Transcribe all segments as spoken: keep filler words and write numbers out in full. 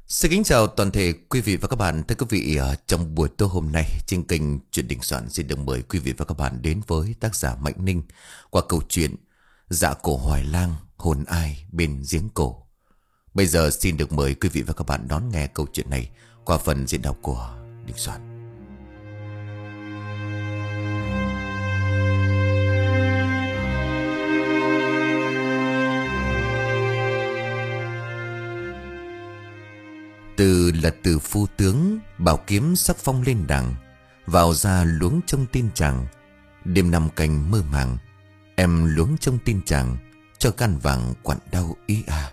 Xin kính chào toàn thể quý vị và các bạn. Thưa quý vị, ờ, trong buổi tối hôm nay trên kênh Chuyện Đình Soạn xin được mời quý vị và các bạn đến với tác giả Mạnh Ninh qua câu chuyện Dạ Cổ Hoài Lang hồn ai bên giếng cổ. Bây giờ xin được mời quý vị và các bạn đón nghe câu chuyện này qua phần diễn đọc của Đình Soạn. Từ là từ phu tướng, bảo kiếm sắc phong lên đằng, vào ra luống trong tin chàng. Đêm năm canh mơ màng, em luống trong tin chàng, cho can vàng quặn đau ý à.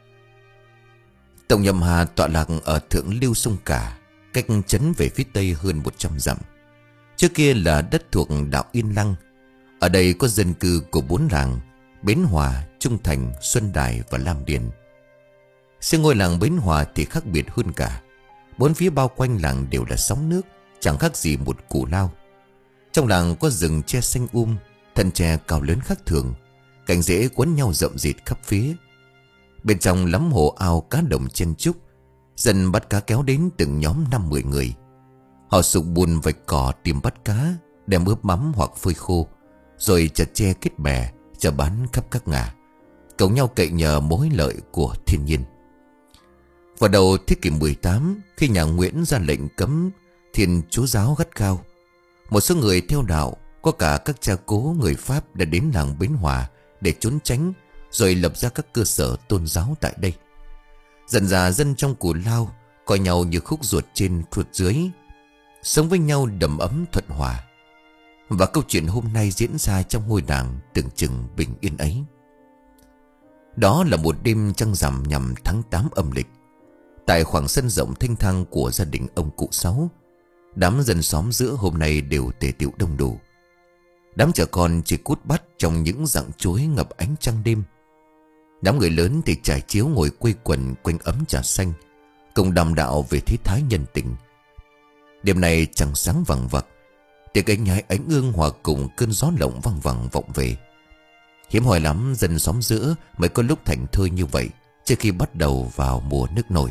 Tổng Nhậm Hà tọa lạc ở thượng lưu sông Cả, cách trấn về phía tây hơn một trăm dặm. Trước kia là đất thuộc đạo Yên Lăng. Ở đây có dân cư của bốn làng: Bến Hòa, Trung Thành, Xuân Đài và Lam Điền. Riêng ngôi làng Bến Hòa thì khác biệt hơn cả. Bốn phía bao quanh làng đều là sóng nước, chẳng khác gì một cù lao. Trong làng có rừng tre xanh um, thân tre cao lớn khác thường, cành rễ quấn nhau rậm rịt khắp phía. Bên trong lắm hồ ao cá đồng chen chúc, dân bắt cá kéo đến từng nhóm năm mười người. Họ sục bùn vạch cỏ tìm bắt cá, đem ướp mắm hoặc phơi khô, rồi chặt tre kết bè cho bán khắp các ngả, cầu nhau cậy nhờ mối lợi của thiên nhiên. Vào đầu thế kỷ mười tám, khi nhà Nguyễn ra lệnh cấm Thiên Chúa giáo gắt gao, một số người theo đạo, có cả các cha cố người Pháp, đã đến làng Bến Hòa để trốn tránh, rồi lập ra các cơ sở tôn giáo tại đây. Dần dà dân trong cù lao coi nhau như khúc ruột trên ruột dưới, sống với nhau đầm ấm thuận hòa. Và câu chuyện hôm nay diễn ra trong ngôi làng tưởng chừng bình yên ấy. Đó là một đêm trăng rằm nhằm tháng tám âm lịch. Tại khoảng sân rộng thênh thang của gia đình ông cụ Sáu, đám dân xóm giữa hôm nay đều tề tựu đông đủ. Đám trẻ con chỉ cút bắt trong những rặng chuối ngập ánh trăng đêm. Đám người lớn thì trải chiếu ngồi quây quần quanh ấm trà xanh, cùng đàm đạo về thế thái nhân tình. Đêm nay trăng sáng vằng vặc, tiếng ánh nhái ánh ương hòa cùng cơn gió lộng văng vẳng vọng về. Hiếm hoi lắm dân xóm giữa mới có lúc thành thơi như vậy trước khi bắt đầu vào mùa nước nổi.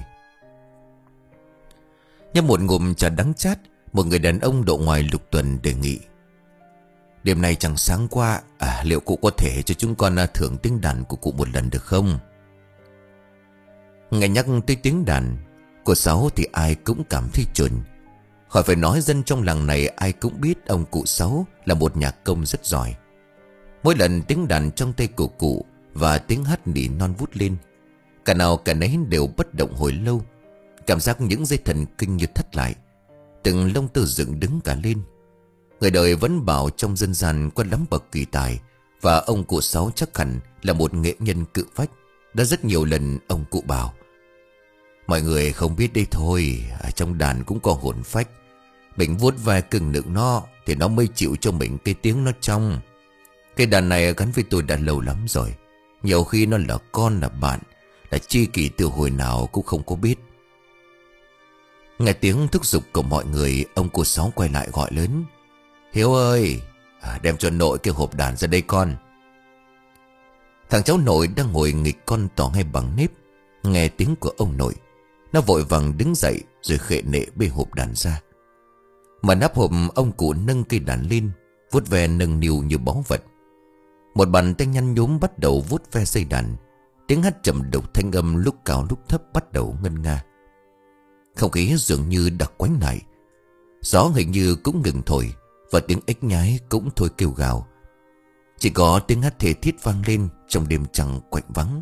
Nhấp một ngụm trà đắng chát, một người đàn ông độ ngoài lục tuần đề nghị: "Đêm nay chẳng sáng qua, à, liệu cụ có thể cho chúng con thưởng tiếng đàn của cụ một lần được không?" Nghe nhắc tới tiếng đàn của Sáu thì ai cũng cảm thấy chồn. Khỏi phải nói, dân trong làng này ai cũng biết ông cụ Sáu là một nhạc công rất giỏi. Mỗi lần tiếng đàn trong tay của cụ và tiếng hát nỉ non vút lên, cả nào cả nấy đều bất động hồi lâu. Cảm giác những dây thần kinh như thắt lại, từng lông tơ dựng đứng cả lên. Người đời vẫn bảo trong dân gian có lắm bậc kỳ tài, và ông cụ Sáu chắc hẳn là một nghệ nhân cự phách. Đã rất nhiều lần ông cụ bảo: "Mọi người không biết đây thôi, ở trong đàn cũng có hồn phách. Mình vuốt ve cưng nựng nó thì nó mới chịu cho mình cái tiếng nó trong. Cái đàn này gắn với tôi đã lâu lắm rồi. Nhiều khi nó là con, là bạn, là tri kỷ từ hồi nào cũng không có biết." Nghe tiếng thúc giục của mọi người, ông cụ Sáu quay lại gọi lớn: "Hiếu ơi, à, đem cho nội cái hộp đàn ra đây con." Thằng cháu nội đang ngồi nghịch con tỏ ngay bằng nếp, nghe tiếng của ông nội, nó vội vàng đứng dậy rồi khệ nệ bê hộp đàn ra. Mà nắp hộp, ông cụ nâng cây đàn lên, vuốt ve nâng niu như báu vật. Một bàn tay nhăn nhúm bắt đầu vuốt ve dây đàn. Tiếng hát trầm đục thanh âm lúc cao lúc thấp bắt đầu ngân nga. Không khí dường như đặc quánh lại, gió hình như cũng ngừng thổi, và tiếng ếch nhái cũng thôi kêu gào. Chỉ có tiếng hát thề thiết vang lên trong đêm trăng quạnh vắng.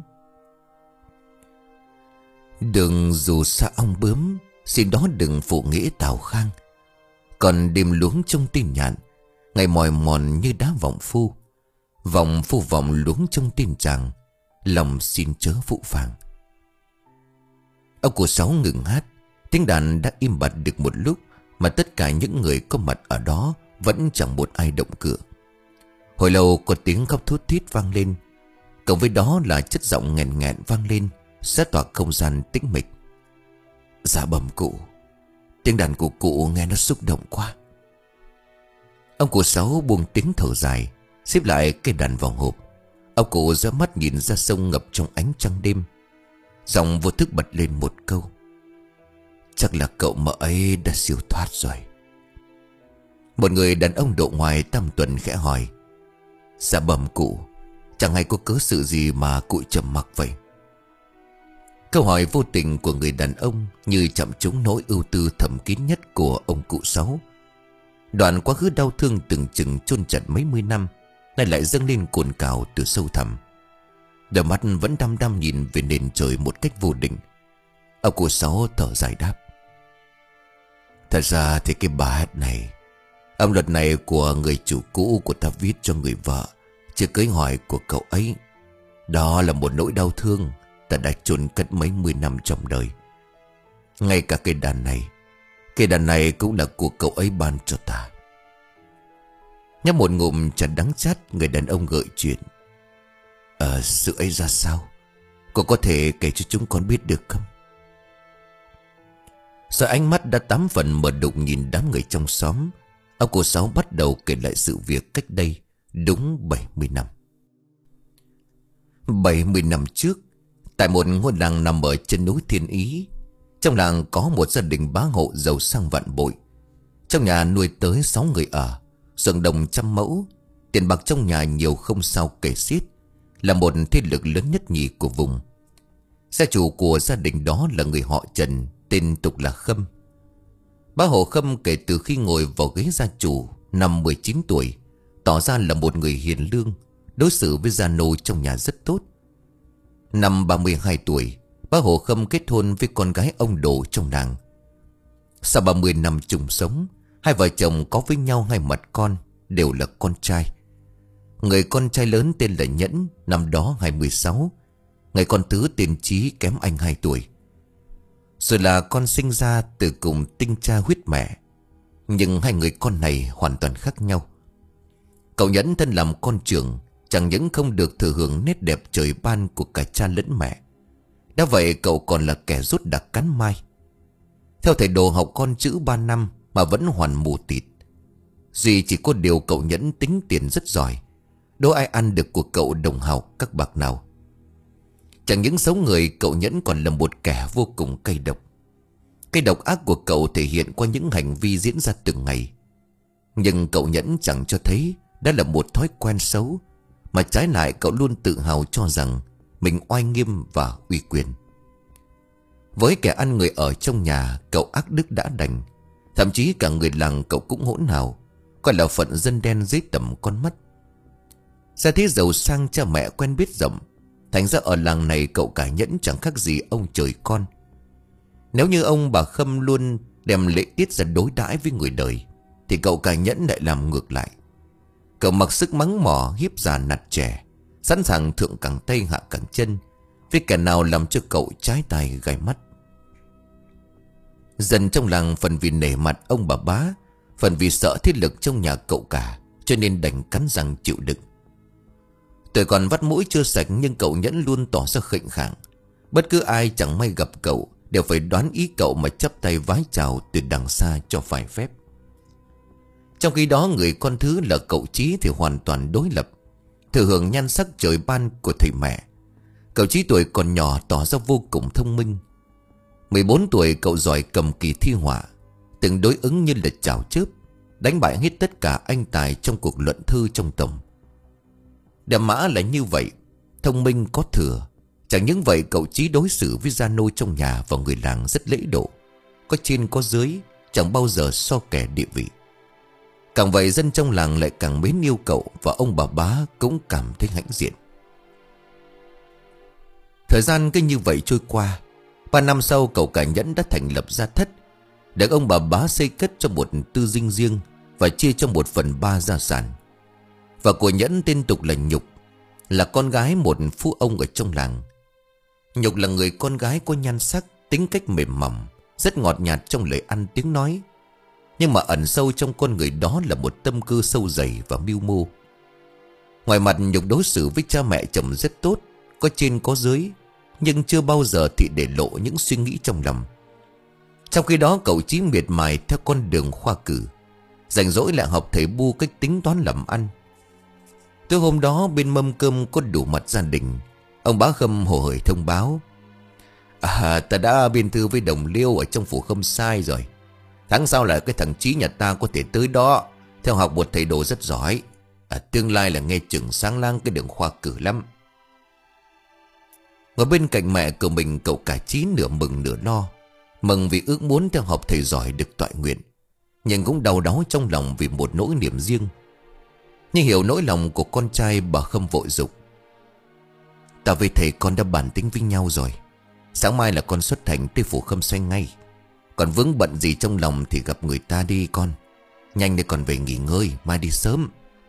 "Đừng dù xa ong bướm, xin đó đừng phụ nghĩa Tào Khang. Còn đêm luống trong tin nhạn, ngày mỏi mòn như đá vọng phu. Vọng phu vọng luống trong tin chàng, lòng xin chớ phụ phàng." Ông cụ Sáu ngừng hát. Tiếng đàn đã im bặt được một lúc, mà tất cả những người có mặt ở đó vẫn chẳng một ai động cửa. Hồi lâu có tiếng khóc thút thít vang lên, cộng với đó là chất giọng nghẹn nghẹn vang lên, xé toạc không gian tĩnh mịch. "Dạ bẩm cụ, tiếng đàn của cụ nghe nó xúc động quá." Ông cụ Sáu buông tiếng thở dài, xếp lại cây đàn vào hộp. Ông cụ giơ mắt nhìn ra sông ngập trong ánh trăng đêm, giọng vô thức bật lên một câu: Chắc là cậu mợ ấy đã siêu thoát rồi. Một người đàn ông độ ngoài tam tuần khẽ hỏi: Dạ bẩm cụ, chẳng hay có cớ sự gì mà cụ trầm mặc vậy? Câu hỏi vô tình của người đàn ông như chạm trúng nỗi ưu tư thầm kín nhất của ông cụ Sáu. Đoạn quá khứ đau thương từng chừng chôn chặt mấy mươi năm nay lại dâng lên cồn cào từ sâu thẳm. Đôi mắt vẫn đăm đăm nhìn về nền trời một cách vô định. Ông cụ Sáu thở dài đáp: Thật ra thì cái bài này, âm luật này của người chủ cũ của ta viết cho người vợ chưa cưới hỏi của cậu ấy. Đó là một nỗi đau thương ta đã chôn cất mấy mươi năm trong đời. Ngay cả cây đàn này, cây đàn này cũng là của cậu ấy ban cho ta. Nhấp một ngụm trà đắng chát, người đàn ông gợi chuyện: Ờ, sự ấy ra sao? Cô có thể kể cho chúng con biết được không? Rồi ánh mắt đã tám phần mở đụng nhìn đám người trong xóm, ông cụ Sáu bắt đầu kể lại sự việc cách đây đúng bảy mươi năm. bảy mươi năm trước, tại một ngôi làng nằm ở chân núi Thiên Ý, trong làng có một gia đình bá hộ giàu sang vạn bội. Trong nhà nuôi tới sáu người ở, ruộng đồng trăm mẫu, tiền bạc trong nhà nhiều không sao kể xiết, là một thế lực lớn nhất nhì của vùng. Gia chủ của gia đình đó là người họ Trần, tên tục là Khâm. Bá hộ Khâm kể từ khi ngồi vào ghế gia chủ năm mười chín tuổi, tỏ ra là một người hiền lương, đối xử với gia nô trong nhà rất tốt. Năm ba mươi hai tuổi, bá hộ Khâm kết hôn với con gái ông Đồ trong làng. Sau ba mươi năm chung sống, hai vợ chồng có với nhau hai mặt con, đều là con trai. Người con trai lớn tên là Nhẫn, năm đó hai mươi sáu. Người con thứ tên Chí kém anh hai tuổi. Rồi là con sinh ra từ cùng tinh cha huyết mẹ. Nhưng hai người con này hoàn toàn khác nhau. Cậu Nhẫn thân làm con trưởng, chẳng những không được thừa hưởng nét đẹp trời ban của cả cha lẫn mẹ, đã vậy cậu còn là kẻ rút đặc cắn mai. Theo thầy Đồ học con chữ ba năm mà vẫn hoàn mù tịt. Duy chỉ có điều cậu Nhẫn tính tiền rất giỏi, đố ai ăn được của cậu đồng hào các bạc nào. Chẳng những xấu người, cậu Nhẫn còn là một kẻ vô cùng cay độc. Cái độc ác của cậu thể hiện qua những hành vi diễn ra từng ngày. Nhưng cậu Nhẫn chẳng cho thấy đó là một thói quen xấu, mà trái lại cậu luôn tự hào cho rằng mình oai nghiêm và uy quyền. Với kẻ ăn người ở trong nhà, cậu ác đức đã đành. Thậm chí cả người làng cậu cũng hỗn hào, coi là phận dân đen dưới tầm con mắt. Gia thế giàu sang, cha mẹ quen biết rộng, thành ra ở làng này cậu cả Nhẫn chẳng khác gì ông trời con. Nếu như ông bà Khâm luôn đem lễ tiết ra đối đãi với người đời, thì cậu cả Nhẫn lại làm ngược lại. Cậu mặc sức mắng mỏ, hiếp già nạt trẻ, sẵn sàng thượng cẳng tay hạ cẳng chân với kẻ nào làm cho cậu trái tai gai mắt. Dần trong làng phần vì nể mặt ông bà bá, phần vì sợ thế lực trong nhà cậu cả, cho nên đành cắn răng chịu đựng. Tuổi còn vắt mũi chưa sạch, nhưng cậu Nhẫn luôn tỏ ra khệnh khạng. Bất cứ ai chẳng may gặp cậu đều phải đoán ý cậu mà chắp tay vái chào từ đằng xa cho phải phép. Trong khi đó người con thứ là cậu Chí thì hoàn toàn đối lập, thừa hưởng nhan sắc trời ban của thầy mẹ. Cậu Chí tuổi còn nhỏ tỏ ra vô cùng thông minh. Mười bốn tuổi cậu giỏi cầm kỳ thi họa, từng đối ứng như là chảo chớp, đánh bại hết tất cả anh tài trong cuộc luận thư trong tổng. Đẹp mã là như vậy, thông minh có thừa. Chẳng những vậy, cậu Chí đối xử với gia nô trong nhà và người làng rất lễ độ, có trên có dưới, chẳng bao giờ so kè địa vị. Càng vậy dân trong làng lại càng mến yêu cậu, và ông bà bá cũng cảm thấy hãnh diện. Thời gian cứ như vậy trôi qua. Ba năm sau, cậu cả Nhẫn đã thành lập gia thất, được ông bà bá xây cất cho một tư dinh riêng và chia cho một phần ba gia sản. Và của Nhẫn tên tục là Nhục, là con gái một phú ông ở trong làng. Nhục là người con gái có nhan sắc, tính cách mềm mỏng, rất ngọt nhạt trong lời ăn tiếng nói. Nhưng mà ẩn sâu trong con người đó là một tâm cơ sâu dày và mưu mô. Ngoài mặt Nhục đối xử với cha mẹ chồng rất tốt, có trên có dưới, nhưng chưa bao giờ thị để lộ những suy nghĩ trong lòng. Trong khi đó cậu Chí miệt mài theo con đường khoa cử, rảnh rỗi lại học thầy Bu cách tính toán làm ăn. Tới hôm đó bên mâm cơm có đủ mặt gia đình, ông bá Khâm hồ hởi thông báo: À, ta đã biên thư với đồng liêu ở trong phủ không sai rồi. Tháng sau là cái thằng Chí nhà ta có thể tới đó. Theo học một thầy đồ rất giỏi. À, tương lai là nghe chừng sáng lang cái đường khoa cử lắm. Ngồi bên cạnh mẹ của mình, cậu cả Chí nửa mừng nửa lo. Mừng vì ước muốn theo học thầy giỏi được toại nguyện, nhưng cũng đau đáu trong lòng vì một nỗi niềm riêng. Nhưng hiểu nỗi lòng của con trai, bà Khâm vội dục: Ta với thầy con đã bàn tính với nhau rồi. Sáng mai là con xuất hành tới phủ Khâm Xoay ngay. Còn vướng bận gì trong lòng thì gặp người ta đi con. Nhanh để còn về nghỉ ngơi, mai đi sớm.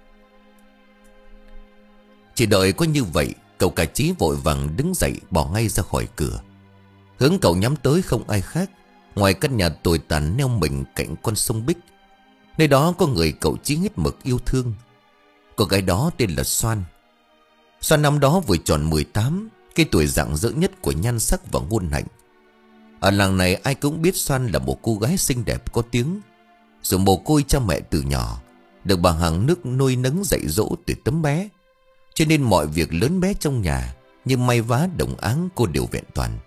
Chỉ đợi có như vậy, cậu cả Chí vội vàng đứng dậy bỏ ngay ra khỏi cửa. Hướng cậu nhắm tới không ai khác ngoài căn nhà tồi tàn neo mình cạnh con sông Bích. Nơi đó có người cậu Chí hết mực yêu thương. Cô gái đó tên là Xoan. Xoan năm đó vừa tròn mười tám, cái tuổi rạng rỡ nhất của nhan sắc và ngôn hạnh. Ở làng này ai cũng biết Xoan là một cô gái xinh đẹp có tiếng. Dù mồ côi cha mẹ từ nhỏ, được bà hàng nước nuôi nấng dạy dỗ từ tấm bé, cho nên mọi việc lớn bé trong nhà như may vá đồng áng cô đều vẹn toàn.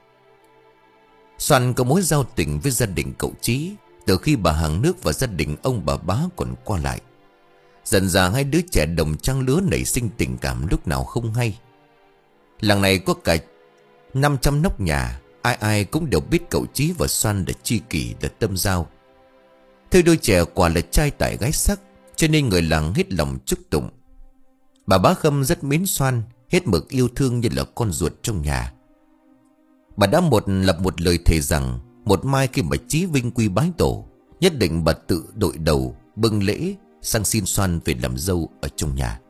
Xoan có mối giao tình với gia đình cậu Chí từ khi bà hàng nước và gia đình ông bà bá còn qua lại. Dần dà hai đứa trẻ đồng trang lứa nảy sinh tình cảm lúc nào không hay. Làng này có cả năm trăm nóc nhà, ai ai cũng đều biết cậu Chí và Xoan là tri kỷ, là tâm giao. Thôi đôi trẻ quả là trai tài gái sắc, cho nên người làng hết lòng chúc tụng. Bà bá Khâm rất mến Xoan, hết mực yêu thương như là con ruột trong nhà. Bà đã một lập một lời thề rằng một mai khi mà Chí vinh quy bái tổ, nhất định bà tự đội đầu bưng lễ sang xin Xoan về làm dâu ở trong nhà.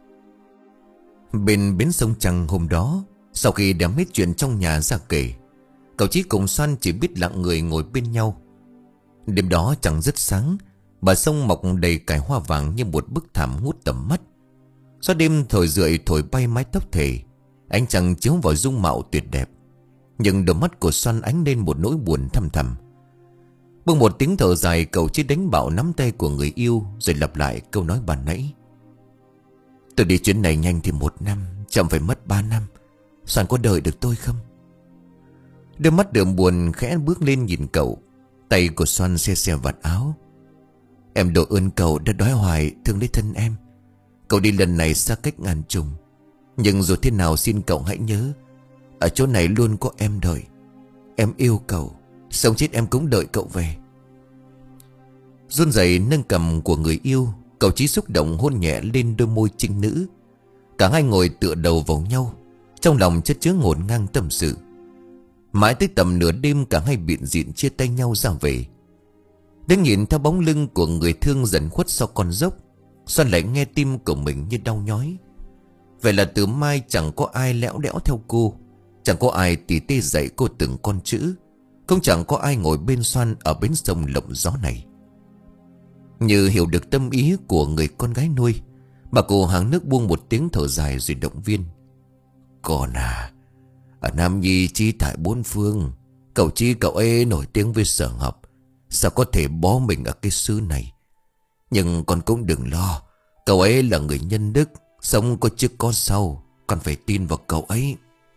Bên bến sông Trăng hôm đó, sau khi đem hết chuyện trong nhà ra kể, cậu Chí cùng Xoan chỉ biết lặng người ngồi bên nhau. Đêm đó trăng rất sáng, bờ sông mọc đầy cải hoa vàng như một bức thảm ngút tầm mắt. Gió đêm thổi rượi thổi bay mái tóc thề, ánh trăng chiếu vào dung mạo tuyệt đẹp. Nhưng đôi mắt của Xoan ánh lên một nỗi buồn thăm thầm. Bưng một tiếng thở dài, cậu Chí đánh bạo nắm tay của người yêu, rồi lặp lại câu nói ban nãy: Tôi đi chuyến này nhanh thì một năm, chậm phải mất ba năm. Xoan có đợi được tôi không? Đôi mắt đượm buồn khẽ bước lên nhìn cậu. Tay của Xoan xe xe vạt áo. Em đội ơn cậu đã đói hoài thương lấy thân em. Cậu đi lần này xa cách ngàn trùng, nhưng dù thế nào xin cậu hãy nhớ, ở chỗ này luôn có em đợi. Em yêu cậu, sống chết em cũng đợi cậu về. Run rẩy nâng cầm của người yêu, cậu Chí xúc động hôn nhẹ lên đôi môi trinh nữ. Cả hai ngồi tựa đầu vào nhau, trong lòng chất chứa ngổn ngang tâm sự. Mãi tới tầm nửa đêm cả hai bịn dịn chia tay nhau ra về. Đứng nhìn theo bóng lưng của người thương dần khuất sau con dốc, Xoan lại nghe tim của mình như đau nhói. Vậy là từ mai chẳng có ai lẽo đẽo theo cô, chẳng có ai tỉ tê dạy cô từng con chữ, cũng chẳng có ai ngồi bên Xoan ở bến sông lộng gió này. Như hiểu được tâm ý của người con gái nuôi, bà cụ hàng nước buông một tiếng thở dài rồi động viên: Con à, ở Nam Nhi chi tại bốn phương, cậu Chí cậu ấy nổi tiếng với sở học, sao có thể bó mình ở cái xứ này. Nhưng con cũng đừng lo, cậu ấy là người nhân đức, sống có trước có sau, con phải tin vào cậu ấy.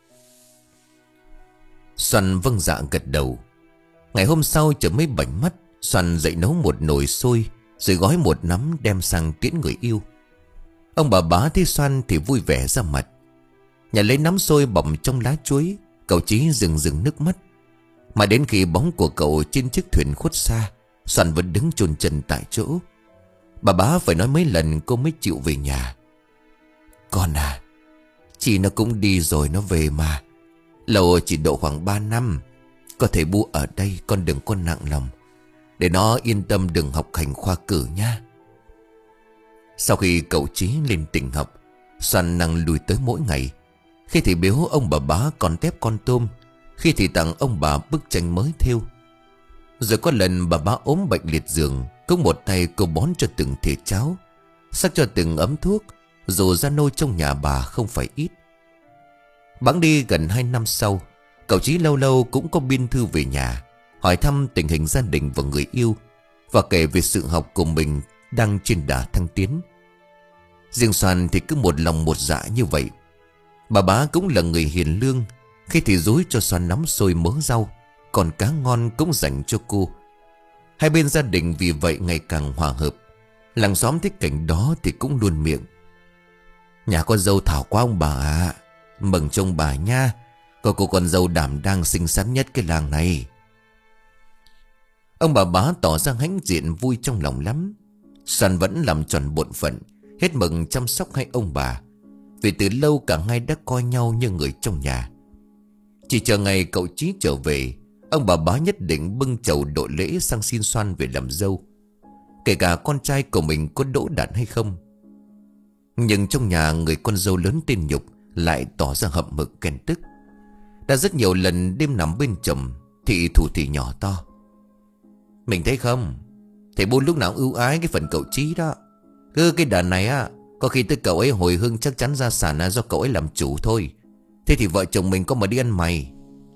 Xoan vâng dạ gật đầu. Ngày hôm sau trời mới bảnh mắt, Xoan dậy nấu một nồi xôi, rồi gói một nắm đem sang tiễn người yêu. Ông bà bá thấy Xoan thì vui vẻ ra mặt. Nhà lấy nắm xôi bọc trong lá chuối, cậu Chí rừng rừng nước mắt. Mà đến khi bóng của cậu trên chiếc thuyền khuất xa, Xoan vẫn đứng chôn chân tại chỗ. Bà bá phải nói mấy lần cô mới chịu về nhà. Con à, chị nó cũng đi rồi nó về mà. Lâu chỉ độ khoảng ba năm. Có thể bu ở đây, con đừng có nặng lòng, để nó yên tâm đừng học hành khoa cử nha. Sau khi cậu Chí lên tỉnh học, Xoan năng lùi tới mỗi ngày. Khi thì biếu ông bà bá con tép con tôm, khi thì tặng ông bà bức tranh mới thêu. Rồi có lần bà bá ốm bệnh liệt giường, cũng một tay cô bón cho từng thìa cháo, sắc cho từng ấm thuốc, dù ra nôi trong nhà bà không phải ít. Bẵng đi gần hai năm sau, cậu Chí lâu lâu cũng có biên thư về nhà, hỏi thăm tình hình gia đình và người yêu, và kể về sự học của mình đang trên đà thăng tiến. Riêng Xoan thì cứ một lòng một dạ như vậy. Bà bá cũng là người hiền lương, Khi thì rúi cho xoan nóng sôi mớ rau, còn cá ngon cũng dành cho cô. Hai bên gia đình vì vậy ngày càng hòa hợp. Làng xóm thấy cảnh đó thì cũng luôn miệng: nhà con dâu thảo quá ông bà ạ, mừng trông bà nha, có cô con dâu đảm đang xinh xắn nhất cái làng này. Ông bà bá tỏ ra hãnh diện vui trong lòng lắm. Xoan vẫn làm tròn bổn phận, hết mừng chăm sóc hai ông bà, vì từ lâu cả hai đã coi nhau như người trong nhà. Chỉ chờ ngày cậu Chí trở về, ông bà bá nhất định bưng chầu đội lễ sang xin Xoan về làm dâu, kể cả con trai của mình có đỗ đạt hay không. Nhưng trong nhà người con dâu lớn tên Nhục lại tỏ ra hậm hực ghen tức. Đã rất nhiều lần đêm nằm bên chồng thì thủ thì nhỏ to: mình thấy không, thầy Bu lúc nào ưu ái cái phần cậu Chí đó. Cứ cái đàn này á, có khi tới cậu ấy hồi hương chắc chắn gia sản là do cậu ấy làm chủ thôi. Thế thì vợ chồng mình có mà đi ăn mày.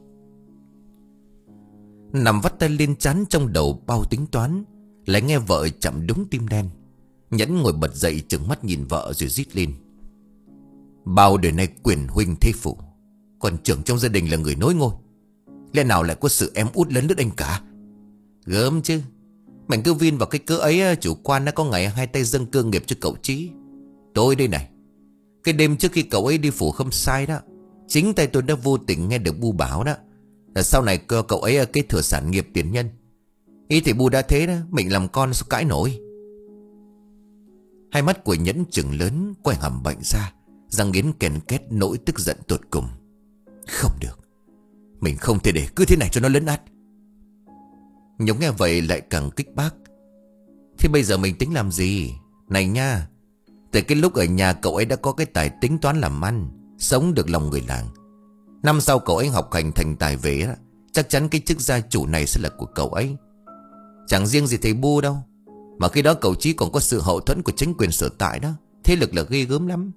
Nằm vắt tay lên trán trong đầu bao tính toán, lại nghe vợ chạm đúng tim đen. Nhẫn ngồi bật dậy trừng mắt nhìn vợ rồi rít lên: bao đời nay quyền huynh thế phụ, còn trưởng trong gia đình là người nối ngôi, lẽ nào lại có sự em út lấn lướt anh cả? Gớm chứ. Mình cứ vin vào cái cớ ấy, chủ quan đã có ngày hai tay dâng cơ nghiệp cho cậu Chí. Tôi đây này, cái đêm trước khi cậu ấy đi phủ Khâm Sai đó, chính tay tôi đã vô tình nghe được Bu bảo đó là sau này cơ cậu ấy cái thừa sản nghiệp tiền nhân. Ý thì Bu đã thế đó, mình làm con sao cãi nổi. Hai mắt của Nhẫn trừng lớn, quay hàm bệnh ra, răng nghiến kèn két, nỗi tức giận tột cùng. Không được, mình không thể để cứ thế này cho nó lấn át. Nhung nghe vậy lại càng kích bác: thế bây giờ mình tính làm gì? Này nha, từ cái lúc ở nhà cậu ấy đã có cái tài tính toán làm ăn, sống được lòng người làng. Năm sau cậu ấy học hành thành tài về, chắc chắn cái chức gia chủ này sẽ là của cậu ấy. Chẳng riêng gì thầy Bu đâu, mà khi đó cậu Chí còn có sự hậu thuẫn của chính quyền sở tại đó. Thế lực là ghê gớm lắm.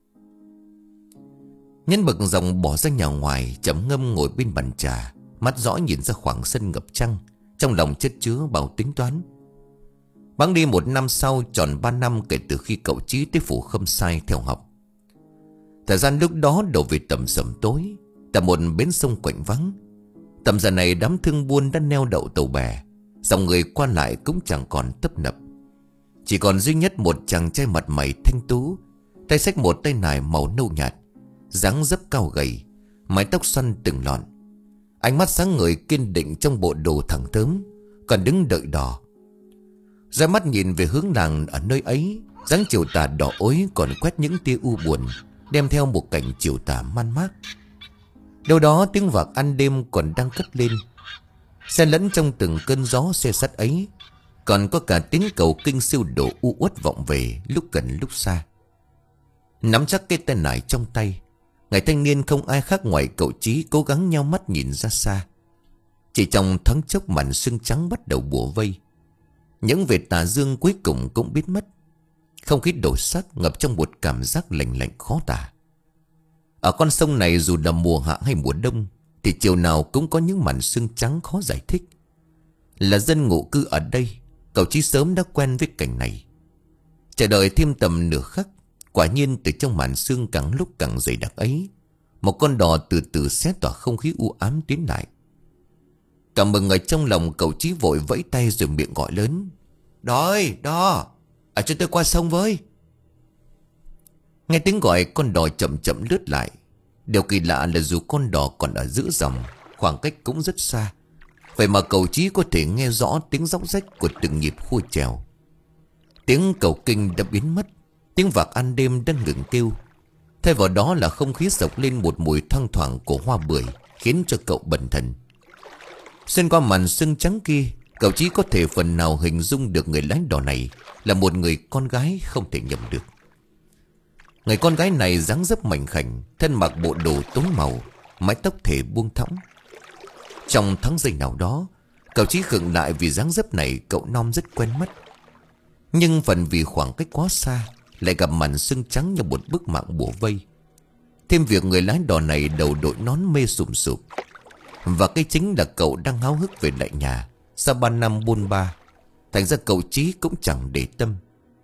Nhân bực dòng bỏ ra nhà ngoài, trầm ngâm ngồi bên bàn trà, mắt dõi nhìn ra khoảng sân ngập trăng, trong lòng chất chứa bao tính toán. Bẵng đi một năm sau, tròn ba năm kể từ khi cậu Chí tới phủ Khâm Sai theo học. Thời gian lúc đó đổ về tầm sầm tối, tại một bến sông quạnh vắng. Tầm giờ này đám thương buôn đã neo đậu tàu bè, dòng người qua lại cũng chẳng còn tấp nập. Chỉ còn duy nhất một chàng trai mặt mày thanh tú, tay xách một tay nải màu nâu nhạt, dáng dấp cao gầy, mái tóc xoăn từng lọn, ánh mắt sáng ngời kiên định trong bộ đồ thẳng thớm, còn đứng đợi đò. Ra mắt nhìn về hướng làng ở nơi ấy, dáng chiều tà đỏ ối còn quét những tia u buồn, đem theo một cảnh chiều tà man mác. Đâu đó tiếng vạc ăn đêm còn đang cất lên, xen lẫn trong từng cơn gió xe sắt ấy, còn có cả tiếng cầu kinh siêu độ u uất vọng về lúc gần lúc xa. Nắm chắc cái tay nải trong tay, người thanh niên không ai khác ngoài cậu Chí cố gắng nheo mắt nhìn ra xa. Chỉ trong thoáng chốc màn sương trắng bắt đầu bủa vây, những vệt tà dương cuối cùng cũng biến mất. Không khí đổ sắc ngập trong một cảm giác lạnh lạnh khó tả. Ở con sông này dù là mùa hạ hay mùa đông thì chiều nào cũng có những màn sương trắng khó giải thích. Là dân ngụ cư ở đây, cậu Chí sớm đã quen với cảnh này. Chờ đợi thêm tầm nửa khắc, quả nhiên từ trong màn sương càng lúc càng dày đặc ấy, một con đò từ từ xé tỏa không khí u ám tiến lại. Cảm mừng ở trong lòng, cậu Chí vội vẫy tay rồi miệng gọi lớn: Đò ơi, đò, ở cho tôi qua sông với. Nghe tiếng gọi, con đò chậm chậm lướt lại. Điều kỳ lạ là dù con đò còn ở giữa dòng, khoảng cách cũng rất xa, vậy mà cậu Chí có thể nghe rõ tiếng róc rách của từng nhịp khui chèo. Tiếng cầu kinh đã biến mất, tiếng vạc ăn đêm đang ngừng kêu. Thay vào đó là không khí sộc lên một mùi thoang thoảng của hoa bưởi, khiến cho cậu bần thần. Xuyên qua màn sương trắng kia, cậu Chí có thể phần nào hình dung được người lái đò này là một người con gái không thể nhầm được. Người con gái này dáng dấp mảnh khảnh, thân mặc bộ đồ tối màu, mái tóc thể buông thõng. Trong tháng giây nào đó, cậu Chí khựng lại vì dáng dấp này cậu non rất quen mắt. Nhưng phần vì khoảng cách quá xa, lại gặp màn sương trắng như một bức mạng bủa vây. Thêm việc người lái đò này đầu đội nón mê sùm sụp. Và cái chính là cậu đang háo hức về lại nhà sau ba năm bôn ba. Thành ra cậu Chí cũng chẳng để tâm.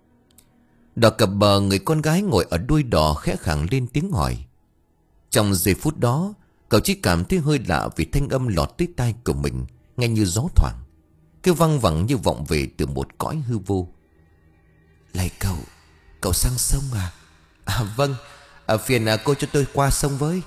Đò cập bờ, người con gái ngồi ở đuôi đò khẽ khàng lên tiếng hỏi. Trong giây phút đó, Cậu Chí cảm thấy hơi lạ vì thanh âm lọt tới tai của mình nghe như gió thoảng, cứ văng vẳng như vọng về từ một cõi hư vô. Này cậu, cậu sang sông à? À vâng, à, phiền à, cô cho tôi qua sông với.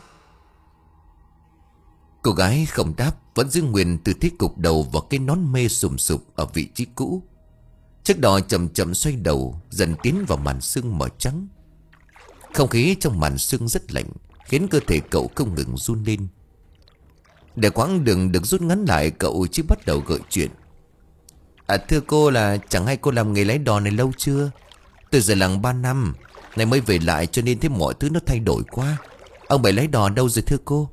Cô gái không đáp, vẫn giữ nguyên tư thế cục đầu vào cái nón mê sùm sụp ở vị trí cũ. Chiếc đò chậm chậm xoay đầu, dần tiến vào màn sương mờ trắng. Không khí trong màn sương rất lạnh, khiến cơ thể cậu không ngừng run lên. Để quãng đường được rút ngắn lại, cậu chỉ bắt đầu gợi chuyện. À thưa cô, là chẳng hay cô làm nghề lái đò này lâu chưa? Tôi rời làng ba năm, này mới về lại cho nên thấy mọi thứ nó thay đổi quá. Ông bảy lái đò đâu rồi thưa cô?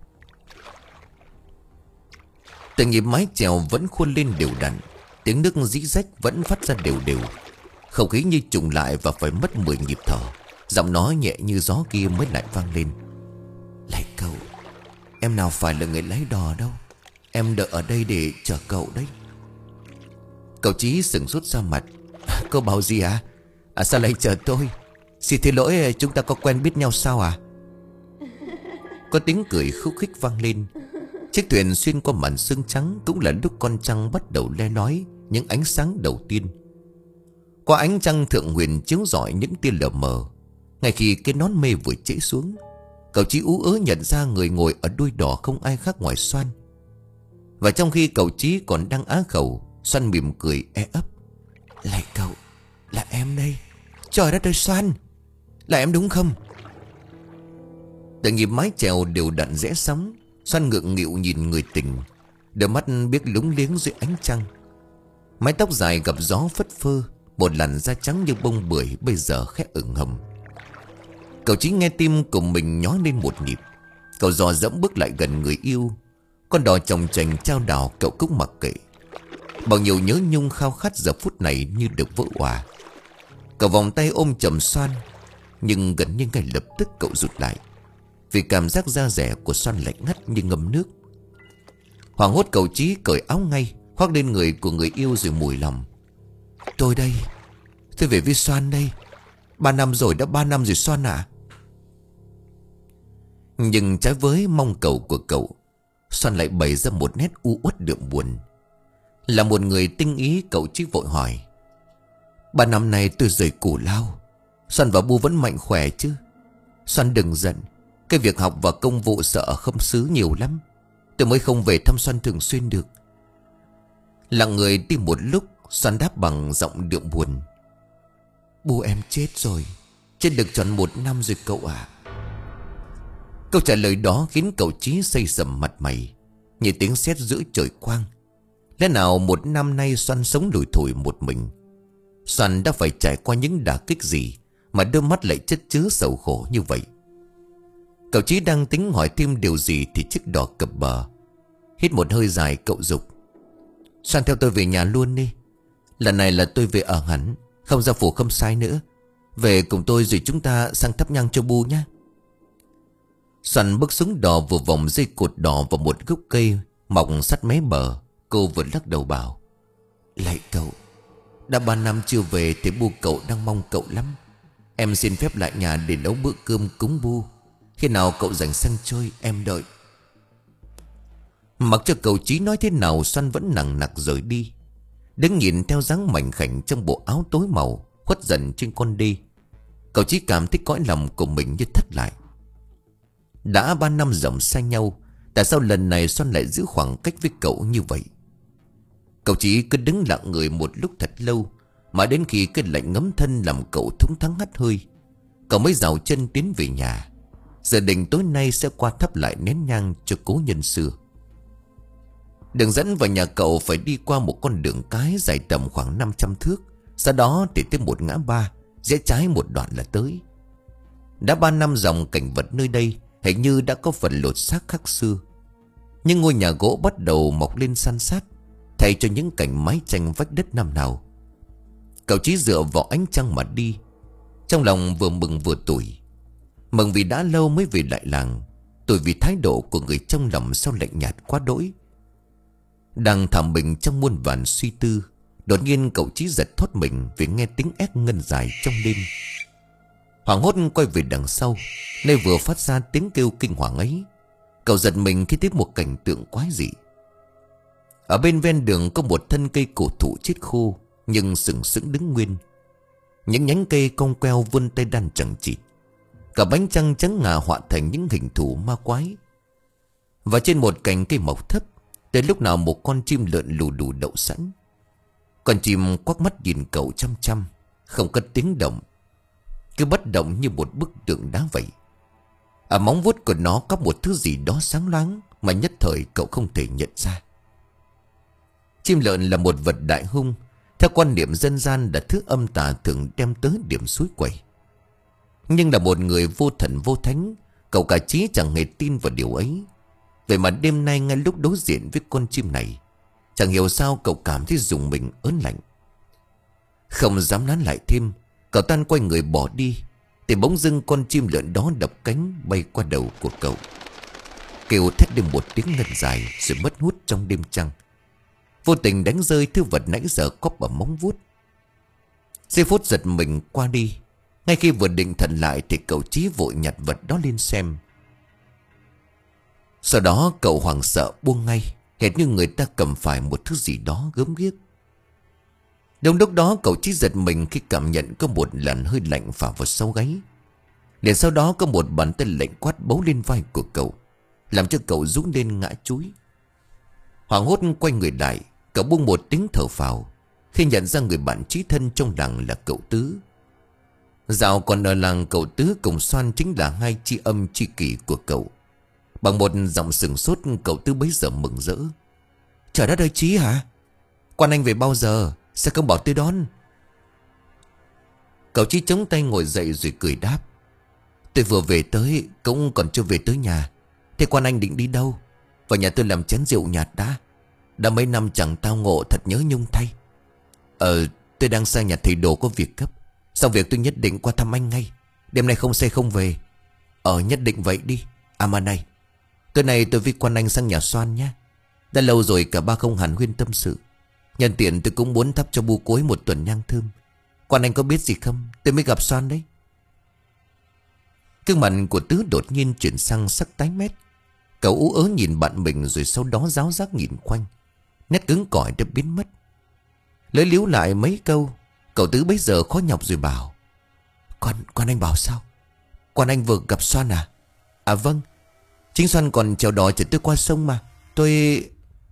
Từng nhịp mái chèo vẫn khuôn lên đều đặn, tiếng nước rỉ rách vẫn phát ra đều đều. Không khí như trùng lại và phải mất mười nhịp thở. Giọng nói nhẹ như gió kia mới lại vang lên. Này cậu, em nào phải là người lái đò đâu, em đợi ở đây để chờ cậu đấy. Cậu Chí sừng sốt ra mặt. À, cô bảo gì à? À sao lại chờ tôi? Xin thứ lỗi, chúng ta có quen biết nhau sao à? Có tiếng cười khúc khích vang lên. Chiếc thuyền xuyên qua màn sương trắng, cũng là lúc con trăng bắt đầu le lói những ánh sáng đầu tiên. Qua ánh trăng thượng huyền chiếu rọi những tia lờ mờ. Ngay khi cái nón mê vừa chễ xuống, cậu Chí ú ớ nhận ra người ngồi ở đuôi đò không ai khác ngoài Xoan. Và trong khi cậu Chí còn đang á khẩu, Xoan mỉm cười e ấp. Lại cậu, là em đây. Trời đất ơi Xoan, là em đúng không? Từng nhịp mái chèo đều đặn rẽ sóng, Xoan ngượng nghịu nhìn người tình, đôi mắt biết lúng liếng dưới ánh trăng. Mái tóc dài gặp gió phất phơ, một làn da trắng như bông bưởi bây giờ khẽ ửng hồng. Cậu Chí nghe tim của mình nhói lên một nhịp. Cậu dò dẫm bước lại gần người yêu. Con đò chồng chành trao đảo cậu cũng mặc kệ. Bao nhiêu nhớ nhung khao khát giờ phút này như được vỡ òa. Cậu vòng tay ôm chầm Xoan, nhưng gần như ngay lập tức cậu rụt lại, vì cảm giác da rẻ của Xoan lạnh ngắt như ngâm nước. Hoảng hốt cậu Chí cởi áo ngay, khoác lên người của người yêu rồi mùi lòng. Tôi đây, tôi về với Xoan đây. Ba năm rồi, đã ba năm rồi Xoan ạ. Nhưng trái với mong cầu của cậu, Xoan lại bày ra một nét u uất đượm buồn. Là một người tinh ý, cậu Chí vội hỏi. Ba năm nay tôi rời Củ Lao, Xoan và Bu vẫn mạnh khỏe chứ? Xoan đừng giận, cái việc học và công vụ sợ không xứ nhiều lắm, tôi mới không về thăm Xoan thường xuyên được. Lặng người tìm một lúc, Xoan đáp bằng giọng đượm buồn. Bu em chết rồi, chết được tròn một năm rồi cậu ạ. Câu trả lời đó khiến cậu Chí xây sầm mặt mày, như tiếng sét giữa trời quang. Lẽ nào một năm nay Xoan sống lủi thủi một mình? Xoan đã phải trải qua những đả kích gì mà đôi mắt lại chất chứa sầu khổ như vậy? Cậu Chí đang tính hỏi thêm điều gì thì chiếc đò cập bờ. Hít một hơi dài, cậu dục. Xoan theo tôi về nhà luôn đi. Lần này là tôi về ở hẳn, không ra phủ không sai nữa. Về cùng tôi rồi chúng ta sang thắp nhang cho Bu nhé. Xoan bước xuống đò, vừa vòng dây cột đò vào một gốc cây mọc sát mé bờ. Cô vừa lắc đầu bảo. Lạy cậu, đã ba năm chưa về thì Bu cậu đang mong cậu lắm. Em xin phép lại nhà để nấu bữa cơm cúng Bu. Khi nào cậu rảnh sang chơi em đợi. Mặc cho cậu Chí nói thế nào, Xoan vẫn nặng nặc rời đi. Đứng nhìn theo dáng mảnh khảnh trong bộ áo tối màu khuất dần trên con đê, cậu Chí cảm thấy cõi lòng của mình như thất lại. Đã ba năm dòng xa nhau, tại sao lần này Xoan lại giữ khoảng cách với cậu như vậy? Cậu Chí cứ đứng lặng người một lúc thật lâu, mãi đến khi cái lạnh ngấm thân làm cậu thúng thắng hắt hơi, cậu mới rào chân tiến về nhà. Giờ định tối nay sẽ qua thắp lại nén nhang cho cố nhân xưa. Đường dẫn vào nhà cậu phải đi qua một con đường cái dài tầm khoảng năm trăm thước. Sau đó thì tới một ngã ba, rẽ trái một đoạn là tới. Đã ba năm dòng, cảnh vật nơi đây hình như đã có phần lột xác khác xưa. Nhưng ngôi nhà gỗ bắt đầu mọc lên san sát, thay cho những cảnh mái tranh vách đất năm nào. Cậu Chí dựa vào ánh trăng mà đi, trong lòng vừa mừng vừa tủi. Mừng vì đã lâu mới về lại làng, tủi vì thái độ của người trong lòng sao lạnh nhạt quá đỗi. Đang thầm mình trong muôn vàn suy tư, đột nhiên cậu Chí giật thoát mình vì nghe tiếng ét ngân dài trong đêm. Hoảng hốt quay về đằng sau, nơi vừa phát ra tiếng kêu kinh hoàng ấy. Cậu giật mình khi tiếp một cảnh tượng quái dị. Ở bên ven đường có một thân cây cổ thụ chết khô, nhưng sừng sững đứng nguyên. Những nhánh cây cong queo vươn tay đan chẳng chịt. Cả bánh trăng trắng ngà họa thành những hình thù ma quái. Và trên một cành cây mọc thấp, tới lúc nào một con chim lợn lù đù đậu sẵn. Con chim quắc mắt nhìn cậu chăm chăm, không cất tiếng động, cứ bất động như một bức tượng đá vậy. Ở móng vuốt của nó có một thứ gì đó sáng loáng mà nhất thời cậu không thể nhận ra. Chim lợn là một vật đại hung. Theo quan niệm dân gian là thứ âm tà thường đem tới điểm suối quẩy. Nhưng là một người vô thần vô thánh, cậu cả chí chẳng hề tin vào điều ấy. Vậy mà đêm nay ngay lúc đối diện với con chim này, chẳng hiểu sao cậu cảm thấy rùng mình ớn lạnh. Không dám nán lại thêm, cậu toan quay người bỏ đi, thì bỗng dưng con chim lợn đó đập cánh bay qua đầu của cậu, kêu thét lên một tiếng ngân dài rồi mất hút trong đêm trăng. Vô tình đánh rơi thứ vật nãy giờ cóp ở móng vuốt. Giây phút giật mình qua đi. Ngay khi vừa định thần lại thì cậu Chí vội nhặt vật đó lên xem. Sau đó cậu hoảng sợ buông ngay, hệt như người ta cầm phải một thứ gì đó gớm ghiếc. Đúng lúc đó cậu Chí giật mình khi cảm nhận có một làn hơi lạnh phả vào sau gáy. Liền sau đó có một bàn tay lạnh quát bấu lên vai của cậu, làm cho cậu rú lên ngã chúi. Hoảng hốt quay người lại, cậu buông một tiếng thở phào khi nhận ra người bạn chí thân trong làng là cậu Tứ. Dạo còn ở làng, cậu Tứ cùng Xoan chính là hai tri âm tri kỷ của cậu. Bằng một giọng sừng sốt, cậu Tứ bấy giờ mừng rỡ. Trời đất ơi, Chí hả? Quan anh về bao giờ? Sao không bảo tới đón? Cậu Chí chống tay ngồi dậy rồi cười đáp. Tôi vừa về tới, cũng còn chưa về tới nhà. Thế quan anh định đi đâu? Vào nhà tôi làm chén rượu nhạt đã. Đã mấy năm chẳng tao ngộ, thật nhớ nhung thay. Ờ, tôi đang sang nhà thầy Đồ có việc gấp. Xong việc tôi nhất định qua thăm anh ngay. Đêm nay không say không về. Ờ, nhất định vậy đi. À mà này, tối nay tôi với quan anh sang nhà Xoan nhé. Đã lâu rồi cả ba không hàn huyên tâm sự. Nhân tiện tôi cũng muốn thắp cho bu cối một tuần nhang thơm. Quan anh có biết gì không? Tôi mới gặp Xoan đấy. Gương mặt của Tứ đột nhiên chuyển sang sắc tái mét. Cậu ú ớ nhìn bạn mình rồi sau đó ráo rác nhìn quanh. Nét cứng cỏi đã biến mất. Lưỡi líu lại mấy câu, cậu Tứ bấy giờ khó nhọc rồi bảo. Quan, quan anh bảo sao? Quan anh vừa gặp Xoan à? À vâng, chính Xoan còn chèo đò chở tôi qua sông mà. Tôi...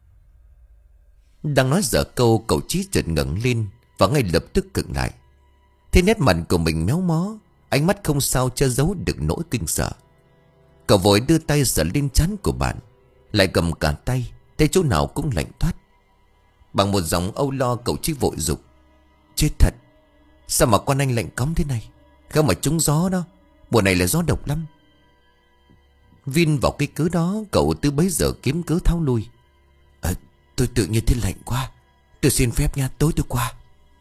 Đang nói dở câu, cậu Chí chợt ngẩng lên và ngay lập tức cứng lại. Thế nét mặt của mình méo mó, ánh mắt không sao che giấu được nỗi kinh sợ. Cậu vội đưa tay sờ lên trán của bạn, lại cầm cả tay, thấy chỗ nào cũng lạnh toát. Bằng một giọng âu lo, cậu Chí vội dục. Chết thật, sao mà quan anh lạnh cóng thế này? Không mà trúng gió đó, mùa này là gió độc lắm. Vin vào cái cớ đó, cậu Tư bấy giờ kiếm cớ tháo lui. À, tôi tự nhiên thấy lạnh quá, tôi xin phép nha, tối tôi qua.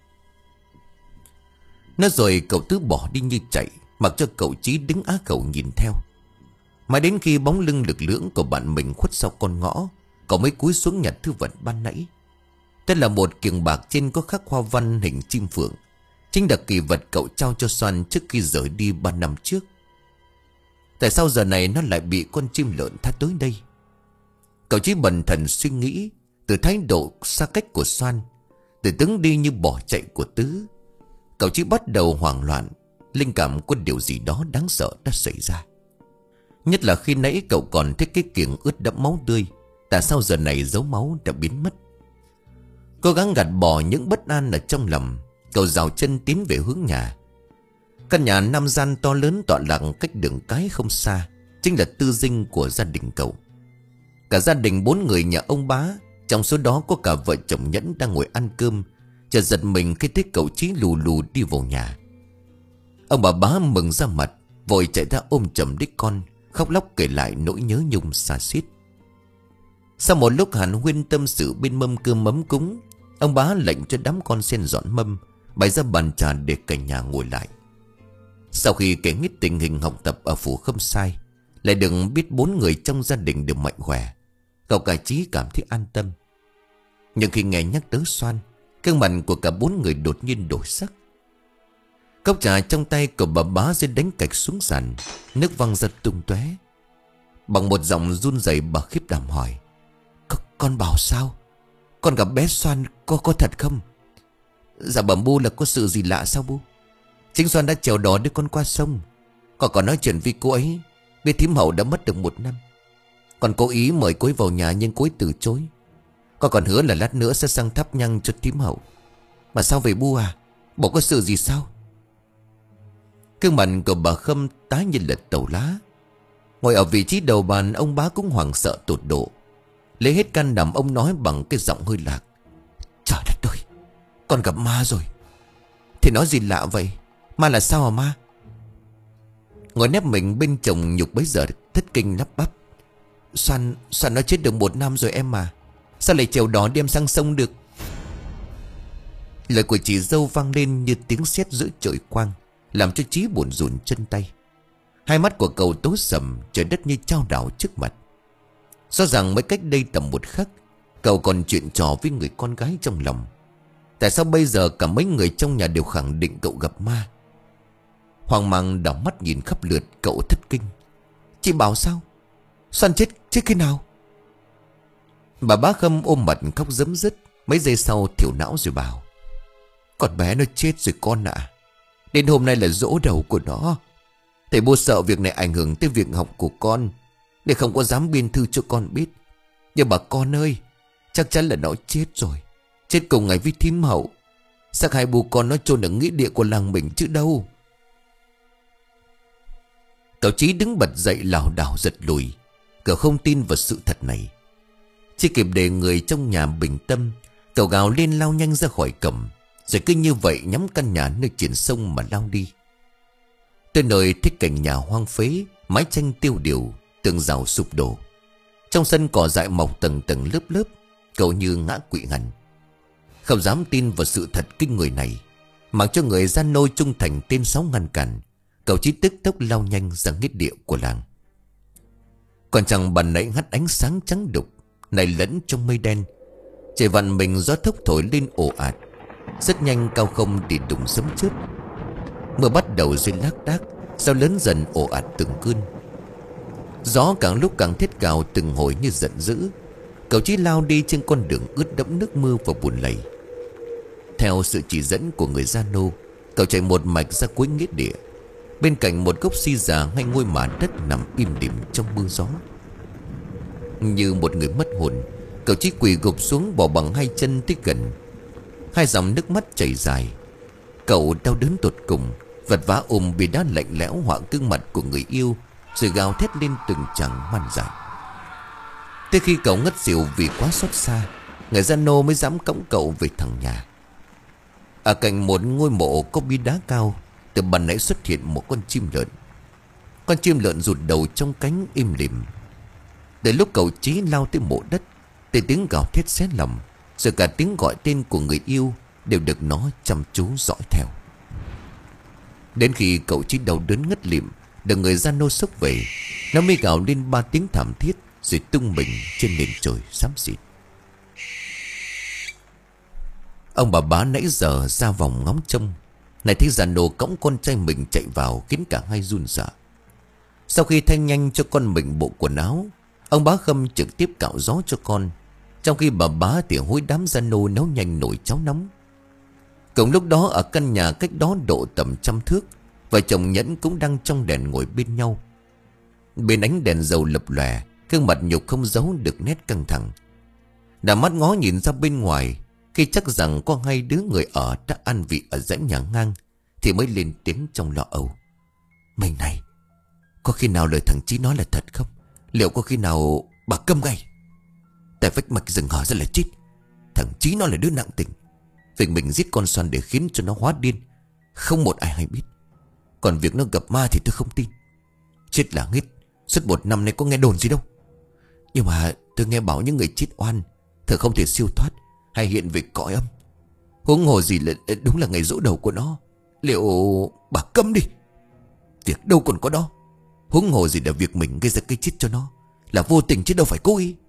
Nói rồi cậu Tứ bỏ đi như chạy, mặc cho cậu Chí đứng á khẩu nhìn theo. Mãi đến khi bóng lưng lực lưỡng của bạn mình khuất sau con ngõ, cậu mới cúi xuống nhặt thứ vật ban nãy. Đây là một kiềng bạc trên có khắc hoa văn hình chim phượng, chính là kỳ vật cậu trao cho Xoan trước khi rời đi ba năm trước. Tại sao giờ này nó lại bị con chim lợn thả tới đây? Cậu Chí bần thần suy nghĩ. Từ thái độ xa cách của Xoan, từ tướng đi như bỏ chạy của Tứ, cậu Chí bắt đầu hoảng loạn. Linh cảm có điều gì đó đáng sợ đã xảy ra. Nhất là khi nãy cậu còn thấy cái kiềng ướt đẫm máu tươi, tại sao giờ này dấu máu đã biến mất? Cố gắng gạt bỏ những bất an ở trong lòng, cậu rào chân tiến về hướng nhà. Căn nhà năm gian to lớn tọa lạc cách đường cái không xa, chính là tư dinh của gia đình cậu. Cả gia đình bốn người nhà ông Bá, trong số đó có cả vợ chồng Nhẫn đang ngồi ăn cơm, chợt giật mình khi thấy cậu Chí lù lù đi vào nhà. Ông bà Bá mừng ra mặt, vội chạy ra ôm chầm đích con, khóc lóc kể lại nỗi nhớ nhung xa xít. Sau một lúc hàn huyên tâm sự bên mâm cơm mắm cúng, ông Bá lệnh cho đám con sen dọn mâm, bày ra bàn trà để cả nhà ngồi lại. Sau khi kể hết tình hình học tập ở phủ Khâm Sai, lại đừng biết bốn người trong gia đình đều mạnh khỏe, cậu cả Chí cảm thấy an tâm. Nhưng khi nghe nhắc tới Xoan, gương mặt của cả bốn người đột nhiên đổi sắc. Cốc trà trong tay của bà Bá rơi đánh cạch xuống sàn, nước văng ra tung tóe. Bằng một giọng run rẩy bà khiếp đảm hỏi: Con bảo sao? Con gặp bé Xoan có có thật không? Dạ bẩm bu là có sự gì lạ sao bu? Chính Xoan đã chèo đò đưa con qua sông. Con còn nói chuyện với cô ấy. Biết thím Hậu đã mất được một năm. Con cố ý mời cô ấy vào nhà nhưng cô ấy từ chối. Con còn hứa là lát nữa sẽ sang thắp nhang cho thím Hậu. Mà sao về bu à? Bộ có sự gì sao? Gương mặt của bà Khâm tái như là tàu lá. Ngồi ở vị trí đầu bàn, ông bá cũng hoảng sợ tột độ. Lấy hết can đảm ông nói bằng cái giọng hơi lạc: Trời đất ơi, con gặp ma rồi. Thì nói gì lạ vậy? Ma là sao hả ma? Ngồi nép mình bên chồng Nhục bấy giờ thất kinh lắp bắp: Xoan, Xoan nó chết được một năm rồi em mà. Sao lại chèo đò đem sang sông được? Lời của chị dâu vang lên như tiếng sét giữa trời quang, làm cho Chí buồn rùn chân tay. Hai mắt của cậu tối sầm, trời đất như chao đảo trước mặt. Rõ ràng mới cách đây tầm một khắc cậu còn chuyện trò với người con gái trong lòng. Tại sao bây giờ cả mấy người trong nhà đều khẳng định cậu gặp ma? Hoang mang đảo mắt nhìn khắp lượt, cậu thất kinh: Chị bảo sao? Xoan chết, chết khi nào? Bà bá Khâm ôm mặt khóc rấm rứt. Mấy giây sau thiểu não rồi bảo: Con bé nó chết rồi con ạ. À. Đến hôm nay là giỗ đầu của nó. Thầy bố sợ việc này ảnh hưởng tới việc học của con, để không có dám biên thư cho con biết. Nhưng bà con ơi, chắc chắn là nó chết rồi. Chết cùng ngày với thím Hậu. Xác hai bố con nó chôn ở nghĩa địa của làng mình chứ đâu. Cậu Chí đứng bật dậy lảo đảo giật lùi. Cậu không tin vào sự thật này. Chỉ kịp để người trong nhà bình tâm, cậu gào lên lao nhanh ra khỏi cổng. Rồi cứ như vậy nhắm căn nhà nơi triển sông mà lao đi. Tới nơi thích cảnh nhà hoang phế, mái tranh tiêu điều, tường rào sụp đổ. Trong sân cỏ dại mọc tầng tầng lớp lớp, cậu như ngã quỵ ngẩn. Không dám tin vào sự thật kinh người này, mặc cho người gian nôi trung thành tên Sáu ngăn cản, cậu Chí tức tốc lao nhanh ra nghĩa địa của làng. Còn chẳng bàn nãy hắt ánh sáng trắng đục, này lẫn trong mây đen. Trời vặn mình gió thốc thổi lên ồ ạt. Rất nhanh cao không thì đùng sấm chớp. Mưa bắt đầu rơi lác đác, sao lớn dần ồ ạt từng cơn. Gió càng lúc càng thét gào từng hồi như giận dữ. Cậu Chí lao đi trên con đường ướt đẫm nước mưa và bùn lầy. Theo sự chỉ dẫn của người Gia Nô, cậu chạy một mạch ra cuối nghĩa địa. Bên cạnh một gốc si già ngay ngôi mả đất nằm im lìm trong mưa gió. Như một người mất hồn, cậu Chí quỳ gục xuống bỏ bằng hai chân tới gần. Hai dòng nước mắt chảy dài. Cậu đau đớn tột cùng, vật vã ôm bị đá lạnh lẽo họa gương mặt của người yêu, rồi gào thét lên từng chàng man dại. Tới khi cậu ngất xỉu vì quá xót xa, người Gia Nô mới dám cõng cậu về thẳng nhà. Ở cạnh một ngôi mộ có bi đá cao, từ ban nãy xuất hiện một con chim lợn. Con chim lợn rụt đầu trong cánh im lìm. Từ lúc cậu Chí lao tới mộ đất, từ tiếng gào thét xé lòng, rồi cả tiếng gọi tên của người yêu đều được nó chăm chú dõi theo. Đến khi cậu Chí đau đớn ngất lịm, được người Gia Nô xốc về, nó mới gào lên ba tiếng thảm thiết, rồi tung mình trên nền trời xám xịt. Ông bà bá nãy giờ ra vòng ngóng trông, này thấy Gia Nô cõng con trai mình chạy vào, khiến cả hai run sợ. Sau khi thay nhanh cho con mình bộ quần áo, ông bá Khâm trực tiếp cạo gió cho con, trong khi bà bá thì hối đám Gia Nô nấu nhanh nồi cháo nóng. Cùng lúc đó ở căn nhà cách đó độ tầm trăm thước, vợ chồng Nhẫn cũng đang trong đèn ngồi bên nhau. Bên ánh đèn dầu lập lòe, gương mặt Nhục không giấu được nét căng thẳng. Đã mắt ngó nhìn ra bên ngoài, khi chắc rằng có hai đứa người ở đã ăn vị ở dãy nhà ngang, thì mới lên tiếng trong lo âu: Mình này, có khi nào lời thằng Chí nói là thật không? Liệu có khi nào bà câm ngay? Tại vách mạch rừng hở ra là chết. Thằng Chí nó là đứa nặng tình. Việc mình giết con Xoan để khiến cho nó hóa điên, không một ai hay biết. Còn việc nó gặp ma thì tôi không tin. Chết là nghít, suốt một năm nay có nghe đồn gì đâu. Nhưng mà tôi nghe bảo những người chết oan thường không thể siêu thoát hay hiện về cõi âm. Huống hồ gì là đúng là ngày giỗ đầu của nó. Liệu bà câm đi, việc đâu còn có đó. Huống hồ gì là việc mình gây ra cái chết cho nó, là vô tình chứ đâu phải cố ý.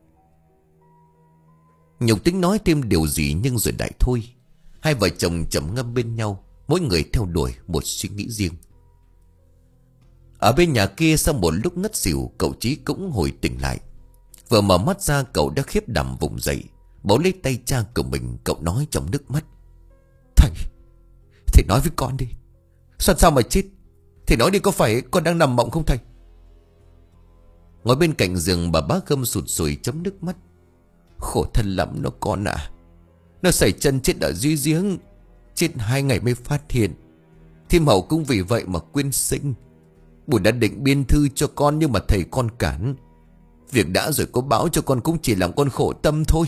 Nhục tính nói thêm điều gì nhưng rồi đại thôi. Hai vợ chồng trầm ngâm bên nhau, mỗi người theo đuổi một suy nghĩ riêng. Ở bên nhà kia sau một lúc ngất xỉu, cậu Chí cũng hồi tỉnh lại. Vừa mở mắt ra cậu đã khiếp đảm vùng dậy, bấu lấy tay cha của mình. Cậu nói trong nước mắt: Thầy, thầy nói với con đi, sao sao mà chết? Thầy nói đi, có phải con đang nằm mộng không thầy? Ngồi bên cạnh giường bà bá Khâm sụt sùi chấm nước mắt: Khổ thân lắm nó con ạ. Nó sẩy chân chết ở dưới giếng, chết hai ngày mới phát hiện. Thím Hậu cũng vì vậy mà quyên sinh. Bùi đã định biên thư cho con, nhưng mà thầy con cản. Việc đã rồi có báo cho con cũng chỉ làm con khổ tâm thôi.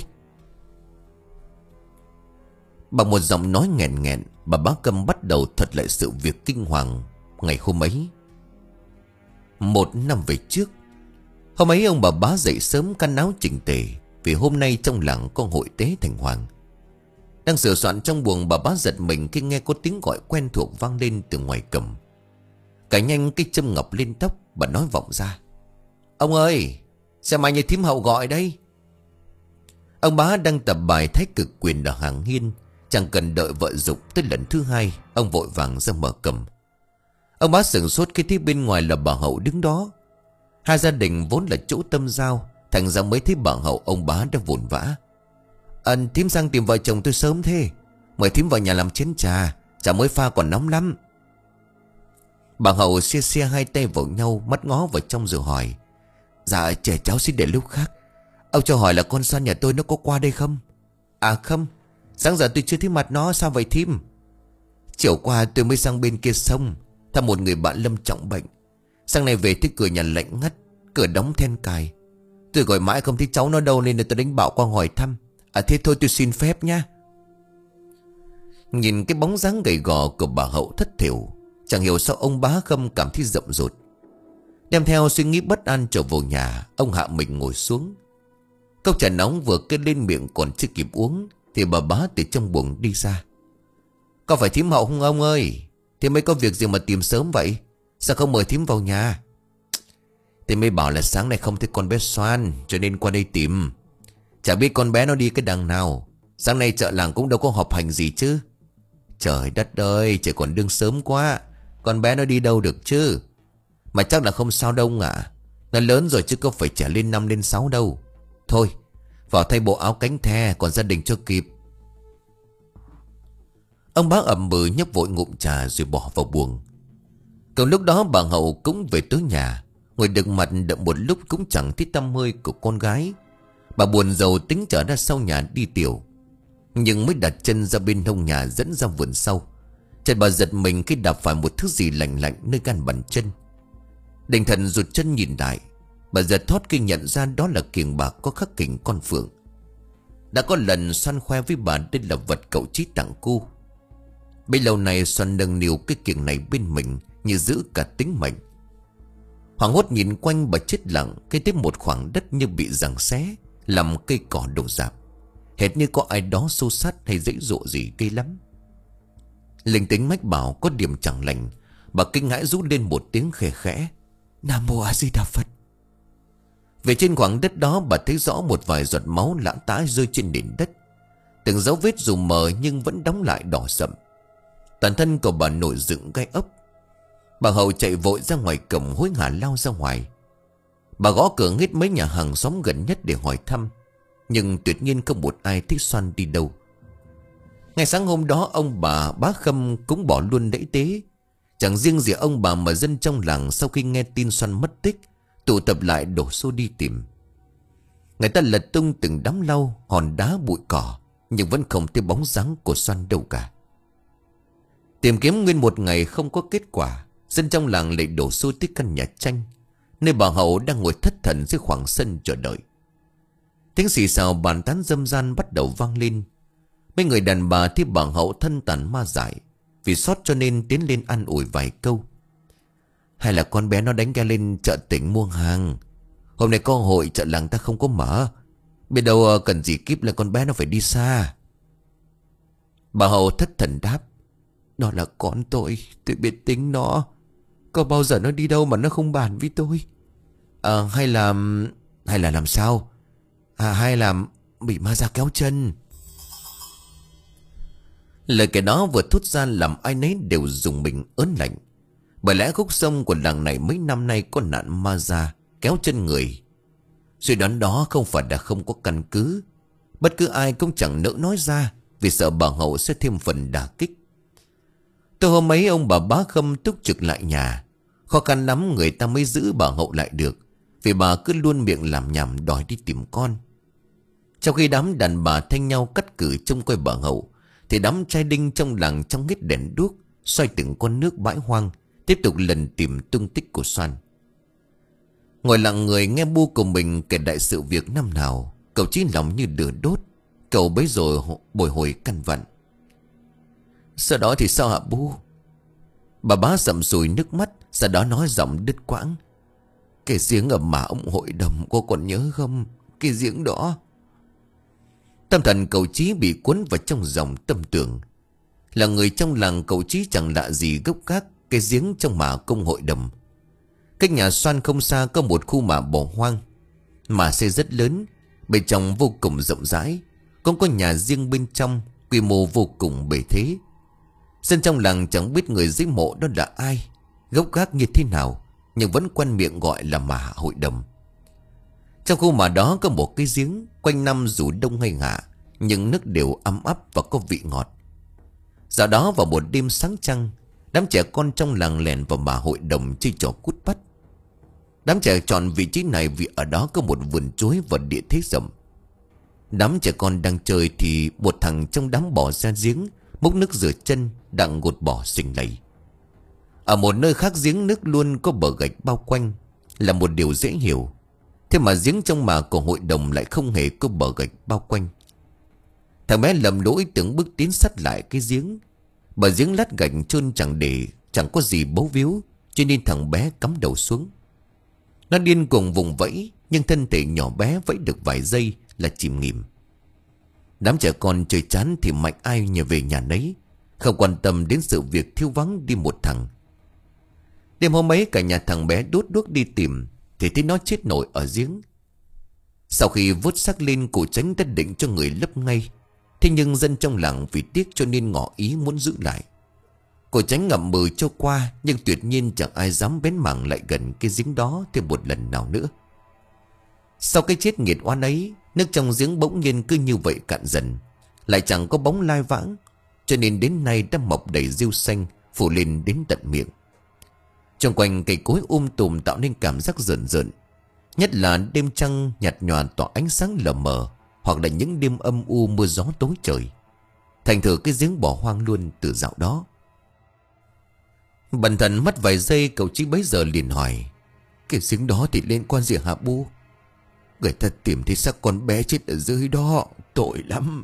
Bằng một giọng nói nghẹn nghẹn, bà bá Khâm bắt đầu thuật lại sự việc kinh hoàng ngày hôm ấy. Một năm về trước, hôm ấy ông bà bá dậy sớm căn áo chỉnh tề, vì hôm nay trong làng có hội tế thành hoàng. Đang sửa soạn trong buồng, bà bá giật mình khi nghe có tiếng gọi quen thuộc vang lên từ ngoài cầm. Cài nhanh cái châm ngọc lên tóc, bà nói vọng ra: Ông ơi, xem ai như thím Hậu gọi đây. Ông bá đang tập bài thái cực quyền ở hàng hiên, chẳng cần đợi vợ dục tới lần thứ hai, ông vội vàng ra mở cầm. Ông bá sửng sốt khi thấy bên ngoài là bà Hậu đứng đó. Hai gia đình vốn là chỗ tâm giao, thành ra mới thấy bà Hậu ông bá đã vồn vã: Ân, thím sang tìm vợ chồng tôi sớm thế, mời thím vào nhà làm chén trà, trà mới pha còn nóng lắm. Bà Hậu xia xia hai tay vào nhau, mắt ngó vào trong rồi hỏi: Dạ trẻ cháu xin để lúc khác. Ông cho hỏi là con Xoan nhà tôi nó có qua đây không? À không, sáng giờ tôi chưa thấy mặt nó. Sao vậy thím? Chiều qua tôi mới sang bên kia sông thăm một người bạn lâm trọng bệnh. Sáng nay về thấy cửa nhà lạnh ngắt, cửa đóng then cài. Tôi gọi mãi không thấy cháu nó đâu, nên là tôi đánh bảo qua hỏi thăm. À thế thôi, tôi xin phép nha. Nhìn cái bóng dáng gầy gò của bà Hậu thất thểu, chẳng hiểu sao ông bá Khâm cảm thấy rậm rột. Đem theo suy nghĩ bất an trở vào nhà, ông hạ mình ngồi xuống. Cốc trà nóng vừa kết lên miệng còn chưa kịp uống thì bà bá từ trong buồng đi ra: Có phải thím Hậu không ông ơi? Thế mới có việc gì mà tìm sớm vậy? Sao không mời thím vào nhà? Thế mới bảo là sáng nay không thấy con bé Xoan, cho nên qua đây tìm. Chả biết con bé nó đi cái đằng nào. Sáng nay chợ làng cũng đâu có họp hành gì chứ. Trời đất ơi, trời còn đương sớm quá. Con bé nó đi đâu được chứ? Mà chắc là không sao đâu ạ. Nó lớn rồi chứ có phải trẻ lên năm lên sáu đâu. Thôi, vào thay bộ áo cánh the, còn gia đình cho kịp. Ông bá ậm bừ nhấp vội ngụm trà rồi bỏ vào buồng. Còn lúc đó bà Hậu cũng về tới nhà, ngồi đực mặt đợi một lúc cũng chẳng thấy tăm hơi của con gái. Bà buồn rầu tính trở ra sau nhà đi tiểu, nhưng mới đặt chân ra bên hông nhà dẫn ra vườn sau, chợt bà giật mình khi đạp phải một thứ gì lạnh lạnh nơi gan bàn chân. Định thần rụt chân nhìn lại, bà giật thót khi nhận ra đó là kiềng bạc có khắc kình con phượng. Đã có lần Xoan khoe với bà đây là vật cậu Chí tặng cô. Bấy lâu nay Xoan nâng niu cái kiềng này bên mình như giữ cả tính mệnh. Hoảng hốt nhìn quanh, bà chết lặng khi thấy một khoảng đất như bị giằng xé, làm cây cỏ đổ rạp, hệt như có ai đó xô sát hay dãy dụ gì ghê lắm. Linh tính mách bảo có điểm chẳng lành, bà kinh hãi rú lên một tiếng khẽ khẽ: Nam Mô A Di Đà Phật. Về trên khoảng đất đó, bà thấy rõ một vài giọt máu lã tã rơi trên nền đất. Từng dấu vết dù mờ nhưng vẫn đóng lại đỏ sậm. Toàn thân của bà nổi dựng gai ốc. Bà Hậu chạy vội ra ngoài cổng, hối hả lao ra ngoài. Bà gõ cửa hết mấy nhà hàng xóm gần nhất để hỏi thăm, nhưng tuyệt nhiên không một ai thích Xoan đi đâu. Ngày sáng hôm đó, ông bà bá Khâm cũng bỏ luôn lễ tế. Chẳng riêng gì ông bà mà dân trong làng sau khi nghe tin Xoan mất tích, tụ tập lại đổ xô đi tìm. Người ta lật tung từng đám lau, hòn đá, bụi cỏ, nhưng vẫn không thấy bóng dáng của Xoan đâu cả. Tìm kiếm nguyên một ngày không có kết quả, dân trong làng lại đổ xô tới căn nhà tranh, nơi bà Hậu đang ngồi thất thần dưới khoảng sân chờ đợi. Tiếng xì xào bàn tán râm ran bắt đầu vang lên. Mấy người đàn bà thấy bà Hậu thân tàn ma dại, vì sót cho nên tiến lên an ủi vài câu. Hay là con bé nó đánh ga lên chợ tỉnh mua hàng. Hôm nay có hội chợ làng ta không có mở, biết đâu cần gì kíp là con bé nó phải đi xa. Bà Hậu thất thần đáp: Nó là con tôi, tôi biết tính nó. Có bao giờ nó đi đâu mà nó không bàn với tôi? À, hay là... Hay là làm sao? À, hay là bị ma ra kéo chân. Lời kể đó vừa thốt ra làm ai nấy đều dùng mình ớn lạnh. Bởi lẽ khúc sông của làng này mấy năm nay có nạn ma da kéo chân người. Suy đoán đó không phải là không có căn cứ. Bất cứ ai cũng chẳng nỡ nói ra, vì sợ bà Hậu sẽ thêm phần đả kích. Từ hôm ấy ông bà Bá Khâm túc trực lại nhà. Khó khăn lắm người ta mới giữ bà Hậu lại được, vì bà cứ luôn miệng làm nhảm đòi đi tìm con. Trong khi đám đàn bà thanh nhau cắt cử trông coi bà Hậu, thì đám trai đinh trong làng trong hết đèn đuốc, xoay từng con nước bãi hoang, tiếp tục lần tìm tung tích của Soan. Ngồi lặng người nghe bu của mình kể đại sự việc năm nào, cậu Chí lòng như lửa đốt. Cậu bấy rồi bồi hồi căn vặn. Sau đó thì sao hả bu? Bà Bá sậm sùi nước mắt, sau đó nói giọng đứt quãng. Cái giếng ở mà ông hội đồng, cô còn nhớ không? Cái giếng đó. Tâm thần cậu Chí bị cuốn vào trong dòng tâm tưởng. Là người trong làng, cậu Chí chẳng lạ gì gốc gác cái giếng trong mả công hội đồng. Cách nhà Soan không xa có một khu mả bỏ hoang, mả xây rất lớn, bên trong vô cùng rộng rãi, cũng có nhà riêng bên trong, quy mô vô cùng bề thế. Dân trong làng chẳng biết người dưới mộ đó là ai, gốc gác như thế nào, nhưng vẫn quen miệng gọi là mả hội đồng. Trong khu mả đó có một cái giếng, quanh năm dù đông hay hạ, nhưng nước đều ấm áp và có vị ngọt. Dạo đó vào một đêm sáng trăng, đám trẻ con trong làng lèn vào mả hội đồng chơi trò cút bắt. Đám trẻ chọn vị trí này vì ở đó có một vườn chuối và địa thế rộng. Đám trẻ con đang chơi thì một thằng trong đám bỏ ra giếng, múc nước rửa chân, đang gột bỏ xình lầy. Ở một nơi khác giếng nước luôn có bờ gạch bao quanh, là một điều dễ hiểu. Thế mà giếng trong mả của hội đồng lại không hề có bờ gạch bao quanh. Thằng bé lầm lỗi từng bước tiến sát lại cái giếng. Bờ giếng lát gạch trơn chẳng để, chẳng có gì bấu víu, cho nên thằng bé cắm đầu xuống. Nó điên cuồng vùng vẫy, nhưng thân thể nhỏ bé vẫy được vài giây là chìm nghỉm. Đám trẻ con chơi chán thì mạnh ai nhờ về nhà nấy, không quan tâm đến sự việc thiếu vắng đi một thằng. Đêm hôm ấy cả nhà thằng bé đốt đuốc đi tìm, thì thấy nó chết nổi ở giếng. Sau khi vớt xác lên, cụ Tránh đã định cho người lấp ngay. Thế nhưng dân trong làng vì tiếc cho nên ngỏ ý muốn giữ lại. Cụ Tránh ngậm mừ cho qua, nhưng tuyệt nhiên chẳng ai dám bén mảng lại gần cái giếng đó thêm một lần nào nữa. Sau cái chết nghiệt oan ấy, nước trong giếng bỗng nhiên cứ như vậy cạn dần, lại chẳng có bóng lai vãng, cho nên đến nay đã mọc đầy rêu xanh phủ lên đến tận miệng. Trong quanh cây cối um tùm tạo nên cảm giác rợn rợn, nhất là đêm trăng nhạt nhòa tỏa ánh sáng lờ mờ, hoặc là những đêm âm u mưa gió tối trời. Thành thử cái giếng bỏ hoang luôn từ dạo đó. Bần thần mất vài giây, cậu Chí bấy giờ liền hỏi: cái giếng đó thì liên quan gì hả bu? Người ta tìm thấy xác con bé chết ở dưới đó, tội lắm.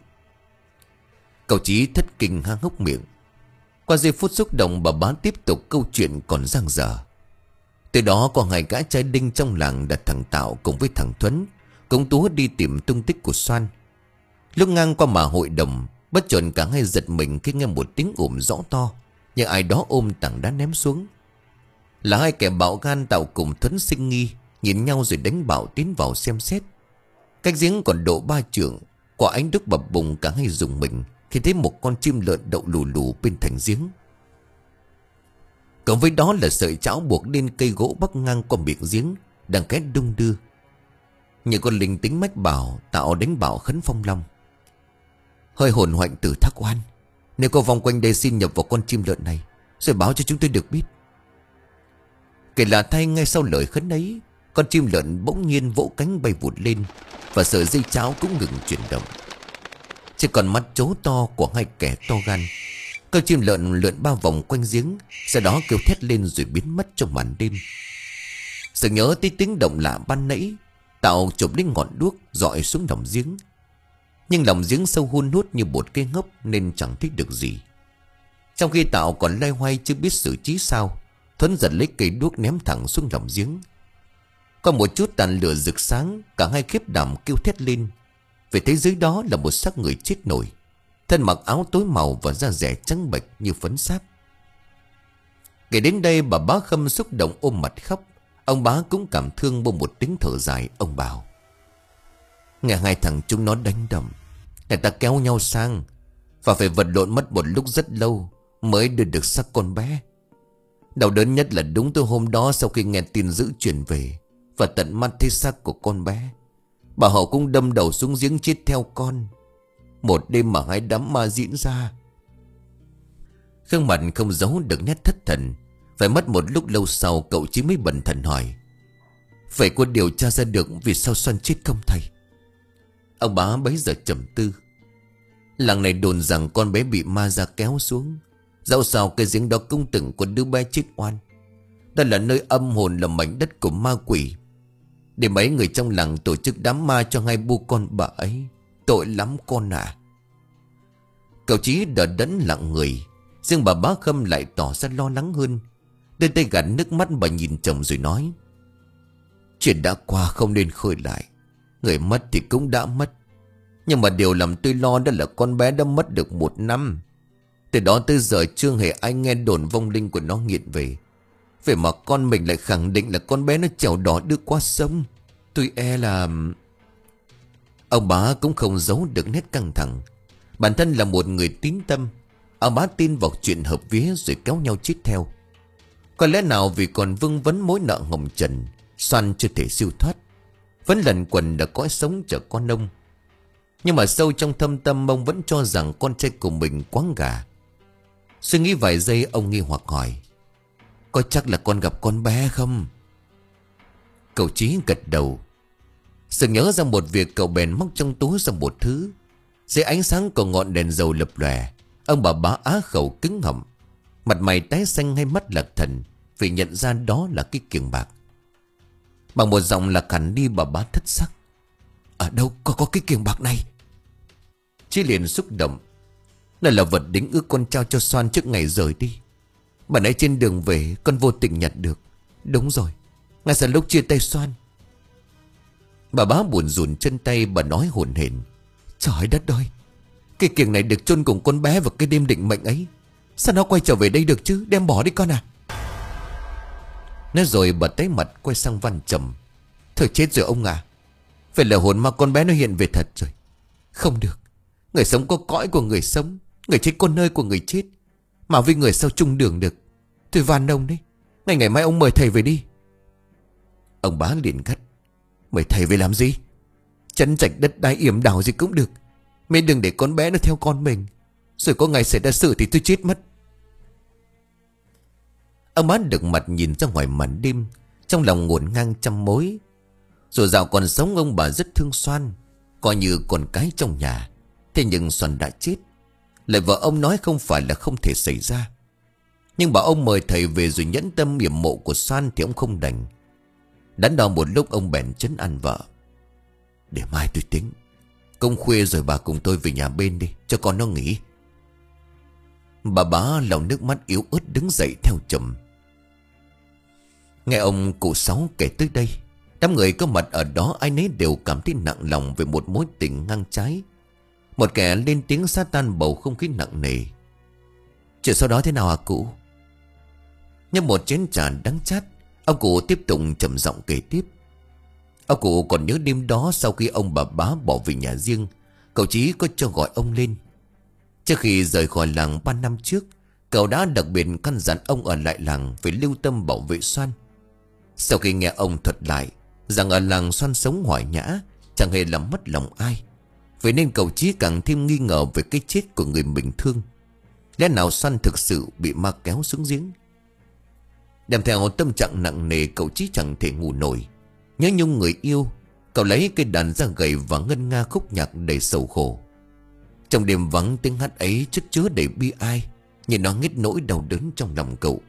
Cậu Chí thất kinh há hốc miệng. Qua giây phút xúc động, bà Bá tiếp tục câu chuyện còn dang dở. Từ đó có hai gã trai đinh trong làng là thằng Tạo cùng với thằng Thuấn cũng tú đi tìm tung tích của Soan. Lúc ngang qua mả hội đồng, bất chợt cả hai giật mình khi nghe một tiếng ồm rõ to, như ai đó ôm tảng đá ném xuống. Là hai kẻ bạo gan Tạo cùng Thuấn sinh nghi, nhìn nhau rồi đánh bảo tiến vào xem xét. Cách giếng còn độ ba trượng, quả ánh đúc bập bùng, cả hai dùng mình khi thấy một con chim lợn đậu lù lù bên thành giếng. Cộng với đó là sợi chảo buộc lên cây gỗ bắc ngang qua miệng giếng đang két đung đưa. Những con linh tính mách bảo Tạo đánh bảo khấn phong long: hơi hồn hoạnh từ thác oan, nếu có vòng quanh đây xin nhập vào con chim lợn này, rồi báo cho chúng tôi được biết. Kể lạ thay, ngay sau lời khấn ấy, con chim lợn bỗng nhiên vỗ cánh bay vụt lên, và sợi dây cháo cũng ngừng chuyển động. Chỉ còn mắt trố to của hai kẻ to gan, con chim lợn lượn ba vòng quanh giếng, sau đó kêu thét lên rồi biến mất trong màn đêm. Sự nhớ tới tiếng động lạ ban nãy, Tạo chụp lấy ngọn đuốc dọi xuống lòng giếng. Nhưng lòng giếng sâu hun hút như một cây ngốc nên chẳng thích được gì. Trong khi Tạo còn loay hoay chưa biết xử trí sao, Thuấn giật lấy cây đuốc ném thẳng xuống lòng giếng. Có một chút tàn lửa rực sáng, cả hai khiếp đảm kêu thét lên, vì thấy dưới đó là một xác người chết nổi, thân mặc áo tối màu và da dẻ trắng bệch như phấn sáp. Kể đến đây, bà Bá Khâm xúc động ôm mặt khóc. Ông Bá cũng cảm thương, buông một tiếng thở dài. Ông bảo: nghe hai thằng chúng nó đánh đầm, người ta kéo nhau sang, và phải vật lộn mất một lúc rất lâu mới đưa được xác con bé. Đau đớn nhất là đúng tối hôm đó, sau khi nghe tin dữ truyền về và tận mắt thấy xác của con bé, bà Hậu cũng đâm đầu xuống giếng chết theo con. Một đêm mà hai đám ma diễn ra. Gương mặt không giấu được nét thất thần. Phải mất một lúc lâu sau, cậu Chí mới bần thần hỏi: vậy có điều tra ra được vì sao Xoan chết không thầy? Ông bá bấy giờ trầm tư. Làng này đồn rằng con bé bị ma ra kéo xuống. Dẫu sao cái giếng đó cũng từng có đứa bé chết oan. Đó là nơi âm hồn, là mảnh đất của ma quỷ. Để mấy người trong làng tổ chức đám ma cho hai bu con bà ấy. Tội lắm con à. Cậu Chí đỡ đẫn lặng người. Riêng bà Bá Khâm lại tỏ ra lo lắng hơn. Đưa tay gạt nước mắt, bà nhìn chồng rồi nói: chuyện đã qua không nên khơi lại. Người mất thì cũng đã mất. Nhưng mà điều làm tôi lo đó là con bé đã mất được một năm. Từ đó tới giờ chưa hề ai nghe đồn vong linh của nó nghiện về. Vậy mà con mình lại khẳng định là con bé nó chèo đò đưa qua sông. Tôi e là... Ông bá cũng không giấu được nét căng thẳng. Bản thân là một người tín tâm, ông bá tin vào chuyện hợp vía rồi kéo nhau chết theo. Có lẽ nào vì còn vương vấn mối nợ hồng trần, Xoan chưa thể siêu thoát, vẫn lần quần đã cõi sống chở con ông. Nhưng mà sâu trong thâm tâm, ông vẫn cho rằng con trai của mình quáng gà. Suy nghĩ vài giây, ông nghi hoặc hỏi: có chắc là con gặp con bé không? Cậu Chí gật đầu. Sực nhớ ra một việc, cậu bèn móc trong túi ra một thứ. Dưới ánh sáng của ngọn đèn dầu lập lòe, ông bà Bá á khẩu cứng họng, mặt mày tái xanh, hay mắt lạc thần vì nhận ra đó là cái kiềng bạc. Bằng một giọng lạc hẳn đi, bà Bá thất sắc: ở đâu có có cái kiềng bạc này? Chí liền xúc động: đây là vật đính ước con trao cho Xoan trước ngày rời đi. Bà nãy trên đường về con vô tình nhặt được. Đúng rồi, ngay sau lúc chia tay Xoan. Bà Bá buồn rùn chân tay, bà nói hổn hển: trời đất ơi, cái kiềng này được chôn cùng con bé vào cái đêm định mệnh ấy. Sao nó quay trở về đây được chứ? Đem bỏ đi con à. Nói rồi bà tái mặt quay sang Văn trầm: thôi chết rồi ông à. Phải là hồn ma con bé nó hiện về thật rồi. Không được, người sống có cõi của người sống, người chết có nơi của người chết. Mà với người sao chung đường được. Tôi van ông đấy, ngày ngày mai ông mời thầy về đi. Ông Bá liền gắt: mời thầy về làm gì? Chân chạch đất đai yểm đảo gì cũng được, mình đừng để con bé nó theo con mình, rồi có ngày xảy ra sự thì tôi chết mất. Ông Bá được mặt nhìn ra ngoài màn đêm, trong lòng ngổn ngang trăm mối. Dù dạo còn sống, ông bà rất thương Xoan, coi như con cái trong nhà. Thế nhưng Xoan đã chết, lại vợ ông nói không phải là không thể xảy ra. Nhưng bảo ông mời thầy về rồi nhẫn tâm yểm mộ của Xoan thì ông không đành. Đắn đo một lúc, ông bèn trấn an vợ: để mai tôi tính. Công khuya rồi bà cùng tôi về nhà bên đi, cho con nó nghỉ. Bà Bá lòng nước mắt yếu ớt đứng dậy theo chồng. Nghe ông cụ Sáu kể tới đây, đám người có mặt ở đó ai nấy đều cảm thấy nặng lòng về một mối tình ngang trái. Một kẻ lên tiếng xá tan bầu không khí nặng nề: chuyện sau đó thế nào hả cụ? Nhấp một chén trà đắng chát, ông cụ tiếp tục trầm giọng kể tiếp. Ông cụ còn nhớ đêm đó, sau khi ông bà Bá bỏ về nhà riêng, cậu Chí có cho gọi ông lên. Trước khi rời khỏi làng ba năm trước, cậu đã đặc biệt căn dặn ông ở lại làng phải lưu tâm bảo vệ Xoan. Sau khi nghe ông thuật lại rằng ở làng Xoan sống hoài nhã, chẳng hề làm mất lòng ai, vậy nên cậu Chí càng thêm nghi ngờ về cái chết của người mình thương. Lẽ nào Xoan thực sự bị ma kéo xuống giếng? Đem theo tâm trạng nặng nề, cậu Chí chẳng thể ngủ nổi. Nhớ nhung người yêu, cậu lấy cây đàn ra gầy và ngân nga khúc nhạc đầy sầu khổ. Trong đêm vắng, tiếng hát ấy chất chứa đầy bi ai, nhưng nó nghít nỗi đau đớn trong lòng cậu.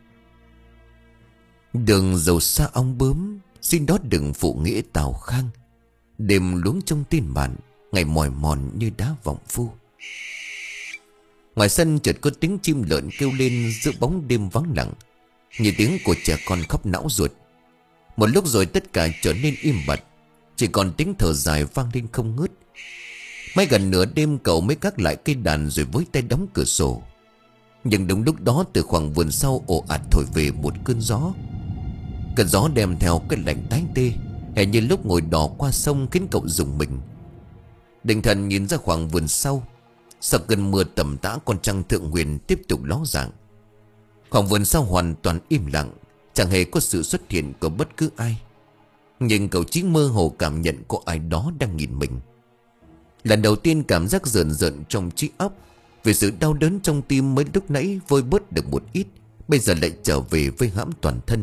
Đường dầu xa ong bướm, xin đó đừng phụ nghĩa Tào Khang. Đêm luống trong tin bạn, ngày mỏi mòn như đá vọng phu. Ngoài sân chợt có tiếng chim lợn kêu lên giữa bóng đêm vắng lặng, như tiếng của trẻ con khóc não ruột. Một lúc rồi tất cả trở nên im bặt, chỉ còn tiếng thở dài vang lên không ngớt. May gần nửa đêm cậu mới gác lại cây đàn rồi với tay đóng cửa sổ. Nhưng đúng lúc đó, từ khoảng vườn sau ồ ạt thổi về một cơn gió. Cơn gió đem theo cái lạnh tái tê, hệt như lúc ngồi đò qua sông, khiến cậu rùng mình. Định thần nhìn ra khoảng vườn sau, sau cơn mưa tầm tã, con trăng thượng huyền tiếp tục ló dạng. Khoảng vườn sau hoàn toàn im lặng, chẳng hề có sự xuất hiện của bất cứ ai. Nhưng cậu Chí mơ hồ cảm nhận có ai đó đang nhìn mình. Lần đầu tiên cảm giác rợn rợn trong trí óc, vì sự đau đớn trong tim mới lúc nãy vơi bớt được một ít, bây giờ lại trở về vây hãm toàn thân.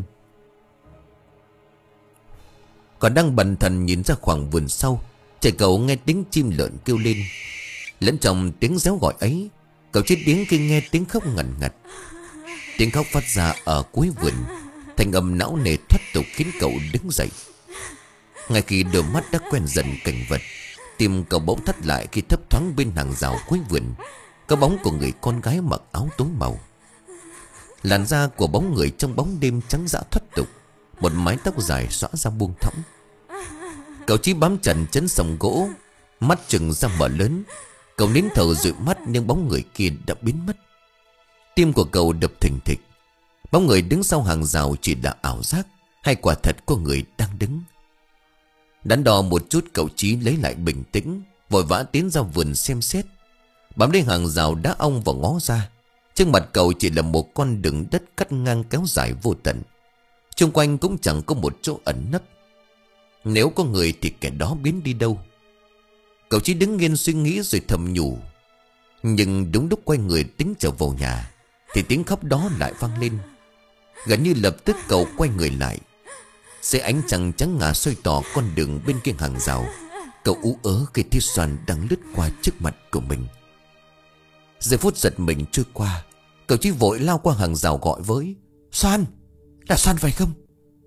Còn đang bần thần nhìn ra khoảng vườn sau, trẻ cậu nghe tiếng chim lợn kêu lên. Lẫn trong tiếng réo gọi ấy, cậu chết điếng khi nghe tiếng khóc ngằn ngặt. Tiếng khóc phát ra ở cuối vườn, thành âm não nề thoát tục khiến cậu đứng dậy. Ngay khi đôi mắt đã quen dần cảnh vật, tim cậu bỗng thắt lại khi thấp thoáng bên hàng rào cuối vườn có bóng của người con gái mặc áo tối màu. Làn da của bóng người trong bóng đêm trắng dã thoát tục, một mái tóc dài xõa ra buông thõng. Cậu Chí bám chặt chân sòng gỗ, mắt trừng ra mở lớn. Cậu nín thở dụi mắt, nhưng bóng người kia đã biến mất. Tim của cậu đập thình thịch. Bóng người đứng sau hàng rào chỉ là ảo giác, hay quả thật có người đang đứng? Đắn đo một chút, cậu Chí lấy lại bình tĩnh, vội vã tiến ra vườn xem xét. Bám lên hàng rào đá ong và ngó ra, trước mặt cậu chỉ là một con đường đất cắt ngang kéo dài vô tận. Xung quanh cũng chẳng có một chỗ ẩn nấp. Nếu có người thì kẻ đó biến đi đâu? Cậu Chí đứng nghiêng suy nghĩ rồi thầm nhủ. Nhưng đúng lúc quay người tính trở vào nhà, thì tiếng khóc đó lại vang lên. Gần như lập tức cậu quay người lại. Dưới ánh trăng trắng ngà soi tỏ con đường bên kia hàng rào, cậu ú ớ khi thấy Soan đang lướt qua trước mặt của mình. Giây phút giật mình trôi qua, cậu Chí vội lao qua hàng rào gọi với: Soan, là Soan phải không?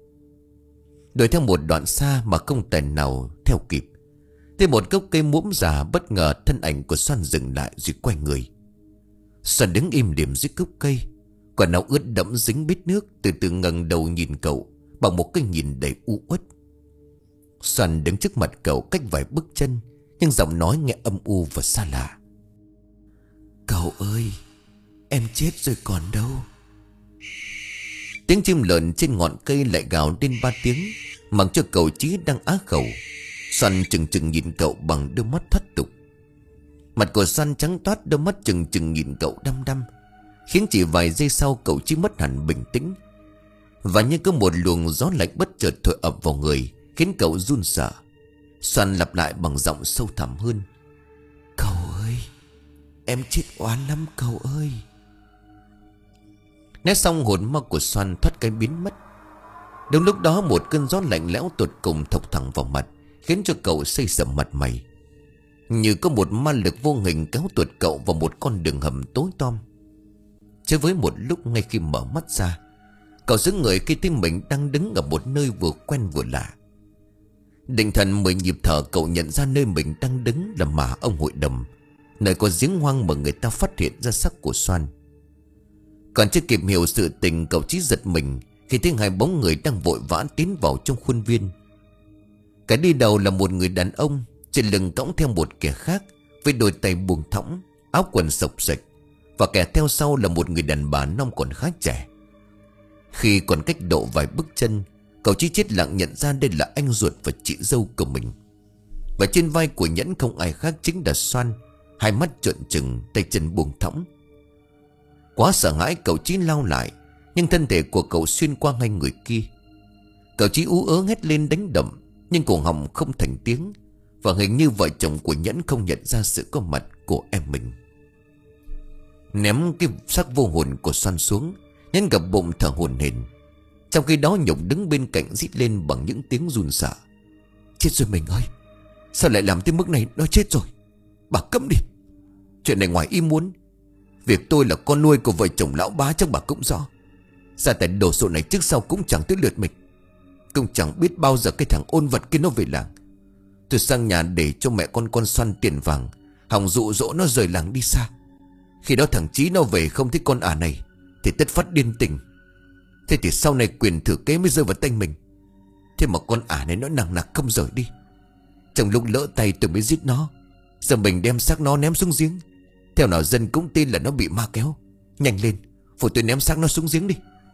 Đuổi theo một đoạn xa mà không tài nào theo kịp. Thêm một gốc cây muỗng già, bất ngờ thân ảnh của Soan dừng lại rồi quay người. Soan đứng im lìm dưới gốc cây, quần áo ướt đẫm dính bít nước, từ từ ngẩng đầu nhìn cậu bằng một cái nhìn đầy u uất. Soan đứng trước mặt cậu cách vài bước chân, nhưng giọng nói nghe âm u và xa lạ. Cậu ơi, em chết rồi còn đâu. Tiếng chim lợn trên ngọn cây lại gào lên ba tiếng, mặc cho cậu Chí đang á khẩu. Soan chừng chừng nhìn cậu bằng đôi mắt thoát tục. Mặt của Soan trắng toát, đôi mắt chừng chừng nhìn cậu đăm đăm, khiến chỉ vài giây sau cậu Chí mất hẳn bình tĩnh. Và như có một luồng gió lạnh bất chợt thổi ập vào người, khiến cậu run sợ. Soan lặp lại bằng giọng sâu thẳm hơn: Cậu ơi, em chết oan lắm cậu ơi. Nói xong, hồn ma của Soan thoát cái biến mất. Đúng lúc đó, một cơn gió lạnh lẽo tột cùng thốc thẳng vào mặt, khiến cho cậu xây sầm mặt mày. Như có một ma lực vô hình kéo tuột cậu vào một con đường hầm tối tăm. Chứ với một lúc, ngay khi mở mắt ra, cậu sững người khi thấy mình đang đứng ở một nơi vừa quen vừa lạ. Định thần mười nhịp thở, cậu nhận ra nơi mình đang đứng là Mà Ông Hội Đồng, nơi có giếng hoang mà người ta phát hiện ra xác của Soan. Còn chưa kịp hiểu sự tình, cậu Chí giật mình khi thấy hai bóng người đang vội vã tiến vào trong khuôn viên. Cái đi đầu là một người đàn ông, trên lưng cõng theo một kẻ khác với đôi tay buông thõng, áo quần xộc xệch, và kẻ theo sau là một người đàn bà năm còn khá trẻ. Khi còn cách độ vài bước chân, cậu Chí chết lặng nhận ra đây là anh ruột và chị dâu của mình. Và trên vai của Nhẫn không ai khác chính là Soan, hai mắt trợn trừng, tay chân buông thõng. Quá sợ hãi, cậu Chí lao lại, nhưng thân thể của cậu xuyên qua hai người kia. Cậu Chí ú ớ hét lên đánh đập, nhưng cổ họng không thành tiếng. Và hình như vợ chồng của Nhẫn không nhận ra sự có mặt của em mình. Ném cái xác vô hồn của Soan xuống, Nhẫn gập bụng thở hổn hển. Trong khi đó, Nhục đứng bên cạnh rít lên bằng những tiếng run sợ: Chết rồi mình ơi, sao lại làm tới mức này? Nó chết rồi, bà câm đi. Chuyện này ngoài ý muốn. Việc tôi là con nuôi của vợ chồng lão Bá chắc bà cũng rõ. Ra tại đồ sộ này trước sau cũng chẳng tới lượt mình. Cũng chẳng biết bao giờ cái thằng ôn vật kia nó về làng. Tôi sang nhà để cho mẹ con con Soan tiền vàng, hòng dụ dỗ nó rời làng đi xa. Khi đó thằng Chí nó về không thấy con ả này thì tất phát điên tình. Thế thì sau này quyền thừa kế mới rơi vào tay mình. Thế mà con ả này nó nặng nặc không rời đi. Trong lúc lỡ tay tôi mới giết nó. Giờ mình đem xác nó ném xuống giếng. Theo nào dân cũng tin là nó bị ma kéo. Nhanh lên, phụ tôi ném xác nó xuống giếng đi.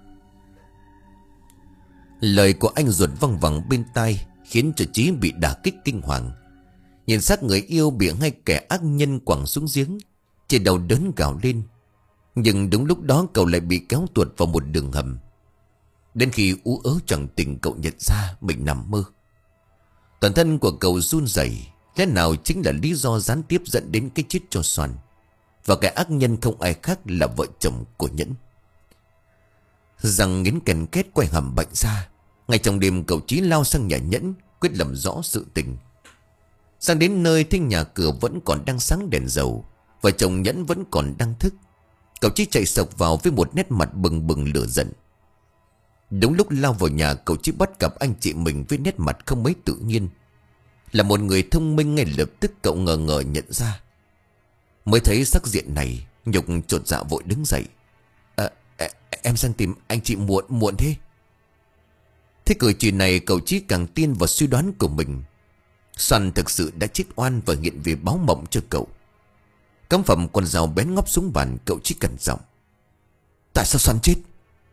Lời của anh ruột văng vẳng bên tai, khiến cho Chí bị đả kích kinh hoàng. Nhìn xác người yêu bị hai kẻ ác nhân quẳng xuống giếng, trên đầu đớn gào lên. Nhưng đúng lúc đó cậu lại bị kéo tuột vào một đường hầm. Đến khi ú ớ chẳng tỉnh, cậu nhận ra mình nằm mơ. Toàn thân của cậu run rẩy. Lẽ nào chính là lý do gián tiếp dẫn đến cái chết cho Soàn. Và cái ác nhân không ai khác là vợ chồng của Nhẫn. Răng nghiến kèn két quay hàm bệnh ra. Ngay trong đêm cậu Chí lao sang nhà Nhẫn, quyết làm rõ sự tình. Sang đến nơi thấy nhà cửa vẫn còn đang sáng đèn dầu, vợ chồng Nhẫn vẫn còn đang thức. Cậu Chí chạy sộc vào với một nét mặt bừng bừng lửa giận. Đúng lúc lao vào nhà, cậu Chí bắt gặp anh chị mình với nét mặt không mấy tự nhiên. Là một người thông minh, ngay lập tức cậu ngờ ngờ nhận ra. Mới thấy sắc diện này, Nhục chột dạ vội đứng dậy. À, à, em sang tìm anh chị muộn muộn thế. Thế cử chỉ này, cậu Chí càng tin vào suy đoán của mình. Soàn thực sự đã chết oan và hiện về báo mộng cho cậu. Cắm phẩm con dao bén ngóc xuống bàn, cậu Chí cẩn giọng. Tại sao Soàn chết?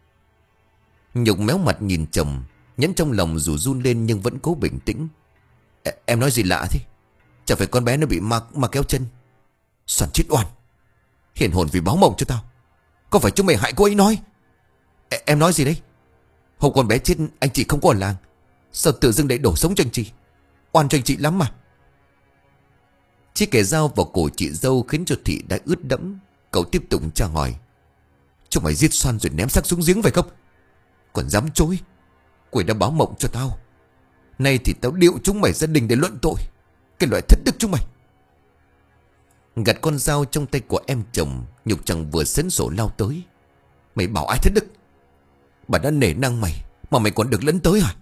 Nhục méo mặt nhìn chồng. Nhẫn trong lòng dù run lên nhưng vẫn cố bình tĩnh. E Em nói gì lạ thế? Chẳng phải con bé nó bị ma, ma kéo chân? Soàn chết oan, hiển hồn vì báo mộng cho tao. Có phải chúng mày hại cô ấy nói? e Em nói gì đấy? Hôm con bé chết anh chị không có ở làng. Sao tự dưng lại đổ sống cho anh chị? Oan cho anh chị lắm mà. Chí kẻ dao vào cổ chị dâu khiến cho Thị đã ướt đẫm. Cậu tiếp tục tra hỏi. Chúng mày giết Soàn rồi ném xác xuống giếng phải không? Còn dám chối? Quỷ đã báo mộng cho tao. Nay thì tao điệu chúng mày gia đình để luận tội. Cái loại thất đức chúng mày. Gạt con dao trong tay của em chồng, Nhục chẳng vừa sấn sổ lao tới. Mày bảo ai thất đức? Bà đã nể nang mày mà mày còn được lấn tới à?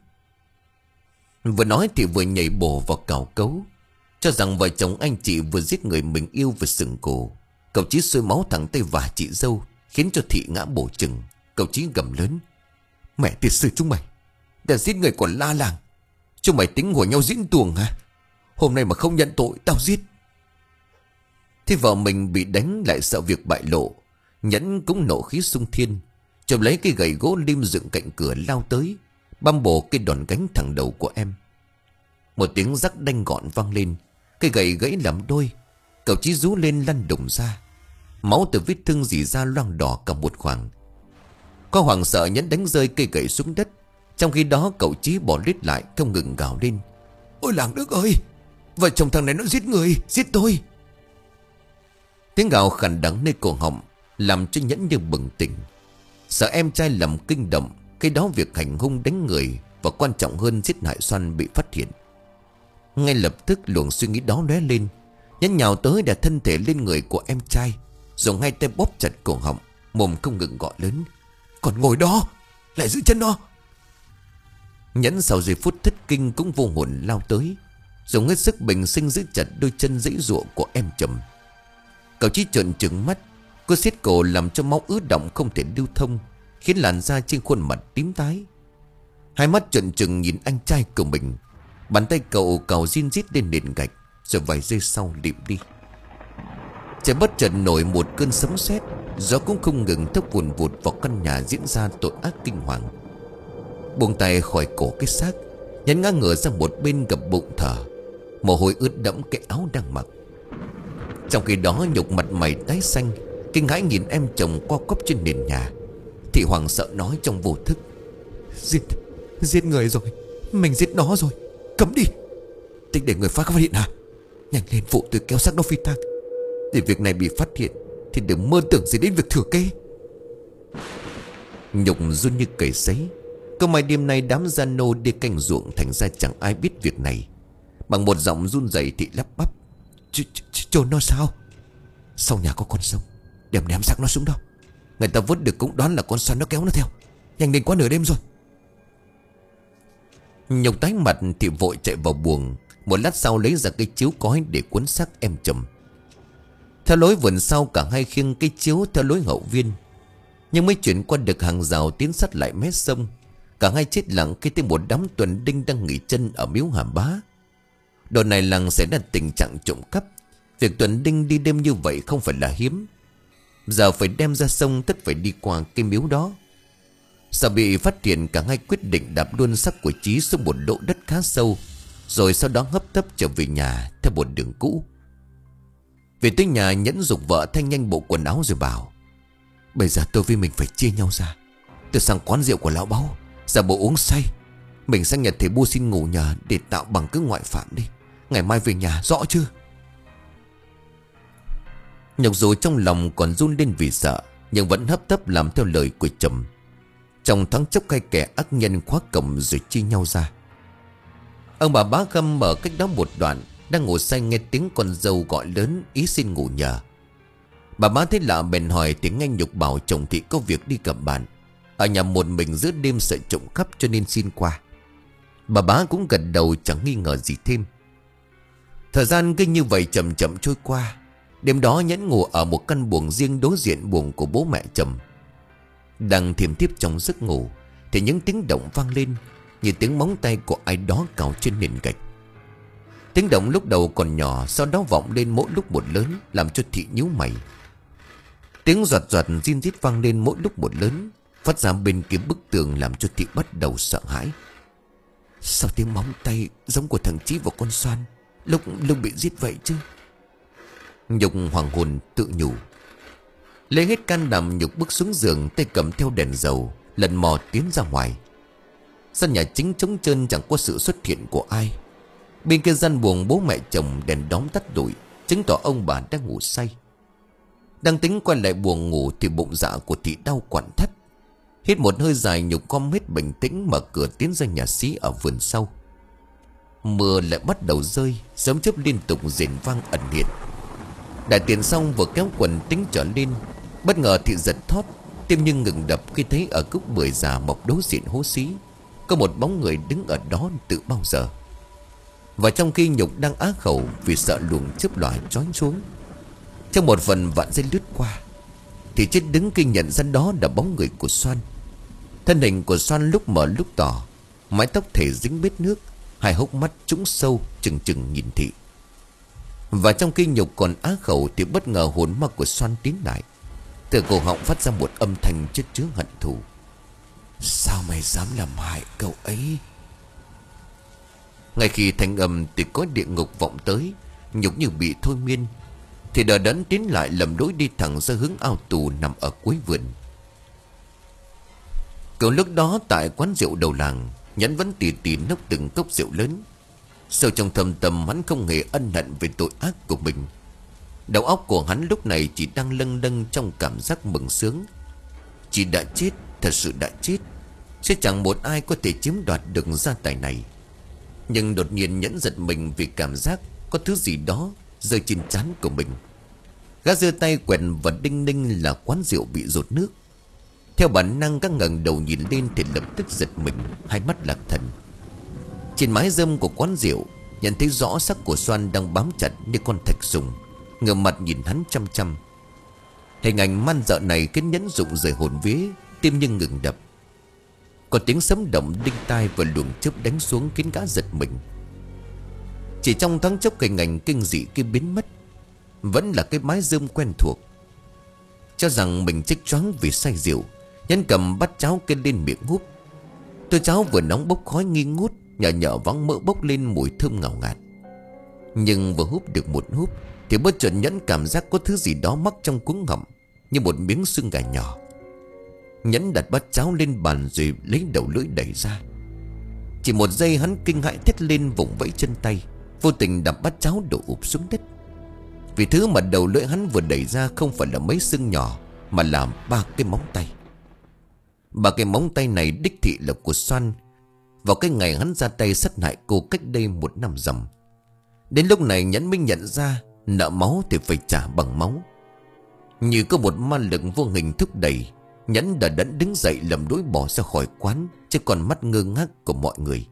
Vừa nói thì vừa nhảy bổ vào cào cấu. Cho rằng vợ chồng anh chị vừa giết người mình yêu và sừng cổ. Cậu Chí sôi máu thẳng tay vả chị dâu, khiến cho Thị ngã bổ chừng. Cậu Chí gầm lớn. Mẹ tiệt sư chúng mày đã giết người còn la làng. Chúng mày tính hùa nhau diễn tuồng hả? Hôm nay mà không nhận tội tao giết. Thế vợ mình bị đánh lại sợ việc bại lộ. Nhẫn cũng nộ khí xung thiên, chộp lấy cây gậy gỗ lim dựng cạnh cửa lao tới, băm bổ cây đòn gánh thẳng đầu của em. Một tiếng rắc đanh gọn vang lên, cây gậy gãy làm đôi. Cậu Chí rú lên lăn đùng ra. Máu từ vết thương rỉ ra loang đỏ cả một khoảng. Có hoảng sợ, Nhẫn đánh rơi cây gậy xuống đất. Trong khi đó cậu Chí bỏ lít lại, không ngừng gào lên. Ôi làng Đức ơi, vợ chồng thằng này nó giết người, giết tôi. Tiếng gào khàn đắng nơi cổ họng làm cho Nhẫn như bừng tỉnh. Sợ em trai làm kinh động, cái đó việc hành hung đánh người và quan trọng hơn giết hại Soàn bị phát hiện. Ngay lập tức luồng suy nghĩ đó lóe lên. Nhẫn nhào tới đặt thân thể lên người của em trai, dùng hai tay bóp chặt cổ họng, mồm không ngừng gọi lớn. Còn ngồi đó, lại giữ chân nó. Nhẫn sau giây phút thất kinh cũng vô hồn lao tới, dùng hết sức bình sinh giữ chặt đôi chân dãy giụa của em chồng. Cậu Chí trợn trừng mắt, cô siết cổ làm cho máu ứ động không thể lưu thông, khiến làn da trên khuôn mặt tím tái. Hai mắt trợn trừng nhìn anh trai của mình. Bàn tay cậu cào rin rít lên nền gạch, rồi vài giây sau lịm đi. Trời bất chợt nổi một cơn sấm sét, gió cũng không ngừng thốc vùn vụt vào căn nhà, diễn ra tội ác kinh hoàng. Buông tay khỏi cổ cái xác, Nhẫn ngã ngửa sang một bên gập bụng thở, mồ hôi ướt đẫm cái áo đang mặc. Trong khi đó Nhục mặt mày tái xanh, kinh hãi nhìn em chồng co quắp trên nền nhà. Thị hoảng sợ nói trong vô thức. Giết, giết người rồi, mình giết nó rồi, cấm đi. Tính để người phát phát hiện hả? Nhanh lên phụ tôi kéo xác nó phi tang. Để việc này bị phát hiện thì đừng mơ tưởng gì đến việc thừa kế. Nhục run như cầy sấy. Cơ may đêm nay đám gian nô đi canh ruộng, thành ra chẳng ai biết việc này. Bằng một giọng run rẩy Thị lắp bắp. Chôn nó sao? Sau nhà có con sông, đem ném xác nó xuống đâu. Người ta vớt được cũng đoán là con Soàn nó kéo nó theo. Nhanh lên quá nửa đêm rồi. Nhục tái mặt thì vội chạy vào buồng. Một lát sau lấy ra cái chiếu cói để cuốn xác em chồng. Theo lối vườn sau, cả hai khiêng cái chiếu theo lối hậu viên. Nhưng mới chuyển qua được hàng rào tiến sát lại mé sông, cả hai chết lặng khi thấy một đám tuần đinh đang nghỉ chân ở miếu Hàm Bá. Đợt này làng xảy ra tình trạng trộm cắp. Việc tuần đinh đi đêm như vậy không phải là hiếm. Giờ phải đem ra sông, tất phải đi qua cái miếu đó. Sợ bị phát hiện, cả hai quyết định đạp luôn xác của Chí xuống một lỗ đất khá sâu, rồi sau đó hấp tấp trở về nhà theo một đường cũ. Về tới nhà, Nhẫn giục vợ thay nhanh bộ quần áo rồi bảo. Bây giờ tôi với mình phải chia nhau ra. Tôi sang quán rượu của lão báu, giả bộ uống say. Mình sang nhà thầy Bu xin ngủ nhờ để tạo bằng cứ ngoại phạm đi. Ngày mai về nhà, rõ chưa? Nhục dù trong lòng còn run lên vì sợ, nhưng vẫn hấp tấp làm theo lời của chồng. Trong thoáng chốc hai kẻ ác nhân khóa cổng rồi chia nhau ra. Ông bà Bá Khâm ở cách đó một đoạn, đang ngủ say nghe tiếng con dâu gọi lớn ý xin ngủ nhờ. Bà Bá thấy lạ bèn hỏi thì nghe Nhục bảo chồng thị có việc đi gặp bạn, ở nhà một mình giữa đêm sợ trộm cắp cho nên xin qua. Bà Bá cũng gật đầu chẳng nghi ngờ gì thêm. Thời gian cứ như vậy chậm chậm trôi qua. Đêm đó Nhẫn ngủ ở một căn buồng riêng đối diện buồng của bố mẹ chồng. Đang thiềm thiếp trong giấc ngủ thì những tiếng động vang lên, như tiếng móng tay của ai đó cào trên nền gạch. Tiếng động lúc đầu còn nhỏ, sau đó vọng lên mỗi lúc một lớn, làm cho thị nhíu mày. Tiếng giọt giọt rin rít vang lên mỗi lúc một lớn, phát ra bên kia bức tường làm cho thị bắt đầu sợ hãi. Sao tiếng móng tay giống của thằng Chí và con Xoan lúc lúc bị giết vậy chứ? Nhục hoàng hồn tự nhủ. Lấy hết can đảm, Nhục bước xuống giường, tay cầm theo đèn dầu, lần mò tiến ra ngoài. Sân nhà chính trống trơn, chẳng có sự xuất hiện của ai. Bên kia gian buồng bố mẹ chồng đèn đóm tắt đụi, chứng tỏ ông bà đang ngủ say. Đang tính quay lại buồng ngủ thì bụng dạ của thị đau quặn thắt. Hít một hơi dài, Nhục gom hết bình tĩnh mở cửa tiến ra nhà xí ở vườn sau. Mưa lại bắt đầu rơi, sấm chớp liên tục rền vang ẩn hiện. Đại tiền xong vừa kéo quần tính trở lên, bất ngờ thị giật thót, tim như ngừng đập khi thấy ở gốc bưởi già mọc đối diện hố xí có một bóng người đứng ở đó từ bao giờ. Và trong khi Nhục đang á khẩu vì sợ luồng chớp lòa chói xuống, trong một phần vạn giây lướt qua, thì chết đứng khi nhận ra đó là bóng người của Xoan. Thân hình của Xoan lúc mở lúc tỏ, mái tóc thể dính bết nước, hai hốc mắt trũng sâu chừng chừng nhìn thị. Và trong khi Nhục còn á khẩu thì bất ngờ hồn ma của Xoan tiến lại, từ cổ họng phát ra một âm thanh chất chứa hận thù. Sao mày dám làm hại cậu ấy? Ngay khi thanh âm từ cõi địa ngục vọng tới, Nhục như bị thôi miên, thì đờ đẫn tiến lại lầm lối đi thẳng ra hướng ao tù nằm ở cuối vườn. Cậu lúc đó tại quán rượu đầu làng, Nhẫn vẫn tỉ tỉ nốc từng cốc rượu lớn. Sâu trong thâm tâm hắn không hề ân hận về tội ác của mình. Đầu óc của hắn lúc này chỉ đang lâng lâng trong cảm giác mừng sướng. Chị đã chết, thật sự đã chết, sẽ chẳng một ai có thể chiếm đoạt được gia tài này. Nhưng đột nhiên Nhẫn giật mình vì cảm giác có thứ gì đó rơi trên trán của mình. Gã giơ tay quẹt và đinh ninh là quán rượu bị dột nước. Theo bản năng, gã ngẩng đầu nhìn lên thì lập tức giật mình, hai mắt lạc thần. Trên mái rơm của quán rượu, nhận thấy rõ sắc của Xoan đang bám chặt như con thạch sùng, ngửa mặt nhìn hắn chăm chăm. Hình ảnh man dợ này khiến Nhẫn rụng rời hồn vía, tim như ngừng đập. Có tiếng sấm động đinh tai và luồng chớp đánh xuống khiến gã giật mình. Chỉ trong thoáng chốc hình ảnh kinh dị kia biến mất. Vẫn là cái mái rơm quen thuộc. Cho rằng mình chết choáng vì say rượu, Nhẫn cầm bát cháo kê lên miệng húp. Tô cháo vừa nóng bốc khói nghi ngút, nhờ nhợ vắng mỡ bốc lên mùi thơm ngào ngạt. Nhưng vừa húp được một húp thì bất chợt Nhẫn cảm giác có thứ gì đó mắc trong cuống họng, như một miếng xương gà nhỏ. Nhẫn đặt bát cháo lên bàn rồi lấy đầu lưỡi đẩy ra. Chỉ một giây hắn kinh hãi thét lên, vùng vẫy chân tay, vô tình đập bát cháo đổ ụp xuống đất. Vì thứ mà đầu lưỡi hắn vừa đẩy ra không phải là mấy xương nhỏ, mà là ba cái móng tay. Ba cái móng tay này đích thị là của Xoan, vào cái ngày hắn ra tay sát hại cô cách đây một năm ròng. Đến lúc này Nhẫn mới nhận ra nợ máu thì phải trả bằng máu. Như có một ma lực vô hình thúc đẩy, Nhẫn đã đẫn đứng dậy lầm đối bỏ ra khỏi quán, chứ còn mắt ngơ ngác của mọi người.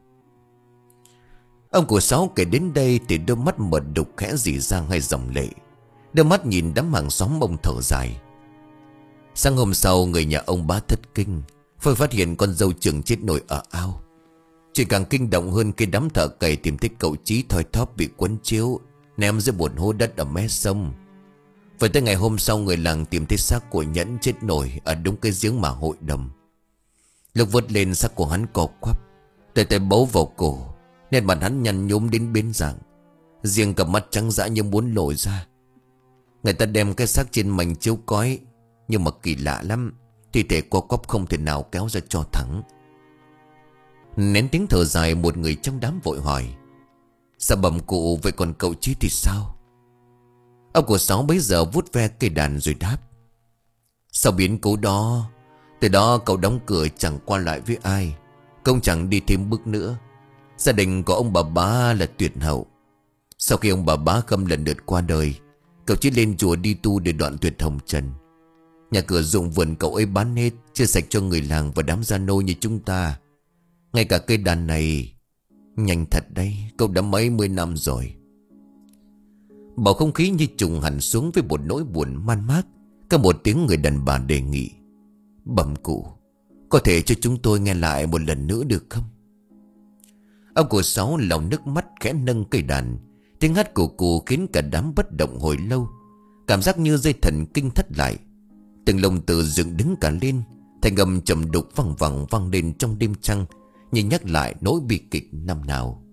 Ông cụ Sáu kể đến đây thì đôi mắt mở đục khẽ rỉ ra ngay dòng lệ. Đôi mắt nhìn đám hàng xóm ông thở dài. Sáng hôm sau, người nhà ông Bá thất kinh, phơi phát hiện con dâu trưởng chết nổi ở ao. Chuyện càng kinh động hơn khi đám thợ cày tìm thấy cậu Chí thoi thóp bị quấn chiếu, ném dưới một hố đất ở mé sông. Phải tới ngày hôm sau, người làng tìm thấy xác của Nhẫn chết nổi ở đúng cái giếng mà hội đồng. Lúc vớt lên, xác của hắn co quắp, tay tay bấu vào cổ, nên mặt hắn nhăn nhúm đến biến dạng, riêng cặp mắt trắng dã như muốn lồi ra. Người ta đem cái xác trên mảnh chiếu cói Nhưng mà kỳ lạ lắm, thi thể co quắp không thể nào kéo ra cho thẳng. Nén tiếng thở dài, một người trong đám vội hỏi: Sao bẩm cụ, vậy còn cậu Chí thì sao? Ông của Sáu bấy giờ vuốt ve cây đàn rồi đáp: Sau biến cố đó, từ đó cậu đóng cửa chẳng qua lại với ai, không chẳng đi thêm bước nữa. Gia đình của ông bà bá là tuyệt hậu. Sau khi ông bà bá Khâm lần lượt qua đời, cậu chỉ lên chùa đi tu để đoạn tuyệt hồng trần. Nhà cửa ruộng vườn cậu ấy bán hết, chia sạch cho người làng và đám gia nô như chúng ta. Ngay cả cây đàn này, nhanh thật đấy, cậu đã mấy mươi năm rồi. Bầu không khí như trùng hẳn xuống với một nỗi buồn man mác. Có một tiếng người đàn bà đề nghị: Bẩm cụ, có thể cho chúng tôi nghe lại một lần nữa được không? Ông cụ Sáu lòng nước mắt khẽ nâng cây đàn. Tiếng hát của cụ khiến cả đám bất động hồi lâu. Cảm giác như dây thần kinh thất lại. Từng lồng tự dựng đứng cả lên. Thành âm trầm đục văng vẳng vang lên trong đêm trăng, như nhắc lại nỗi bi kịch năm nào.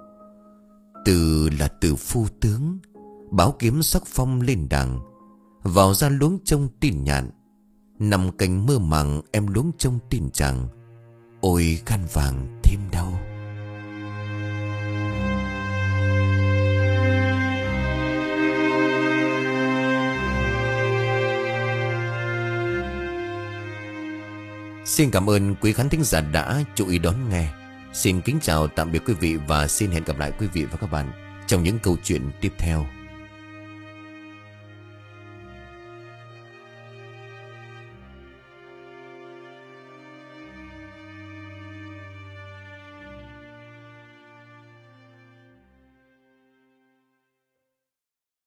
Từ là từ phu tướng, báo kiếm sắc phong lên đàng. Vào ra luống trông tin nhạn, nằm cành mơ màng em luống trông tin chàng. Ôi gan vàng thêm đau. Xin cảm ơn quý khán thính giả đã chú ý đón nghe. Xin kính chào tạm biệt quý vị và xin hẹn gặp lại quý vị và các bạn trong những câu chuyện tiếp theo.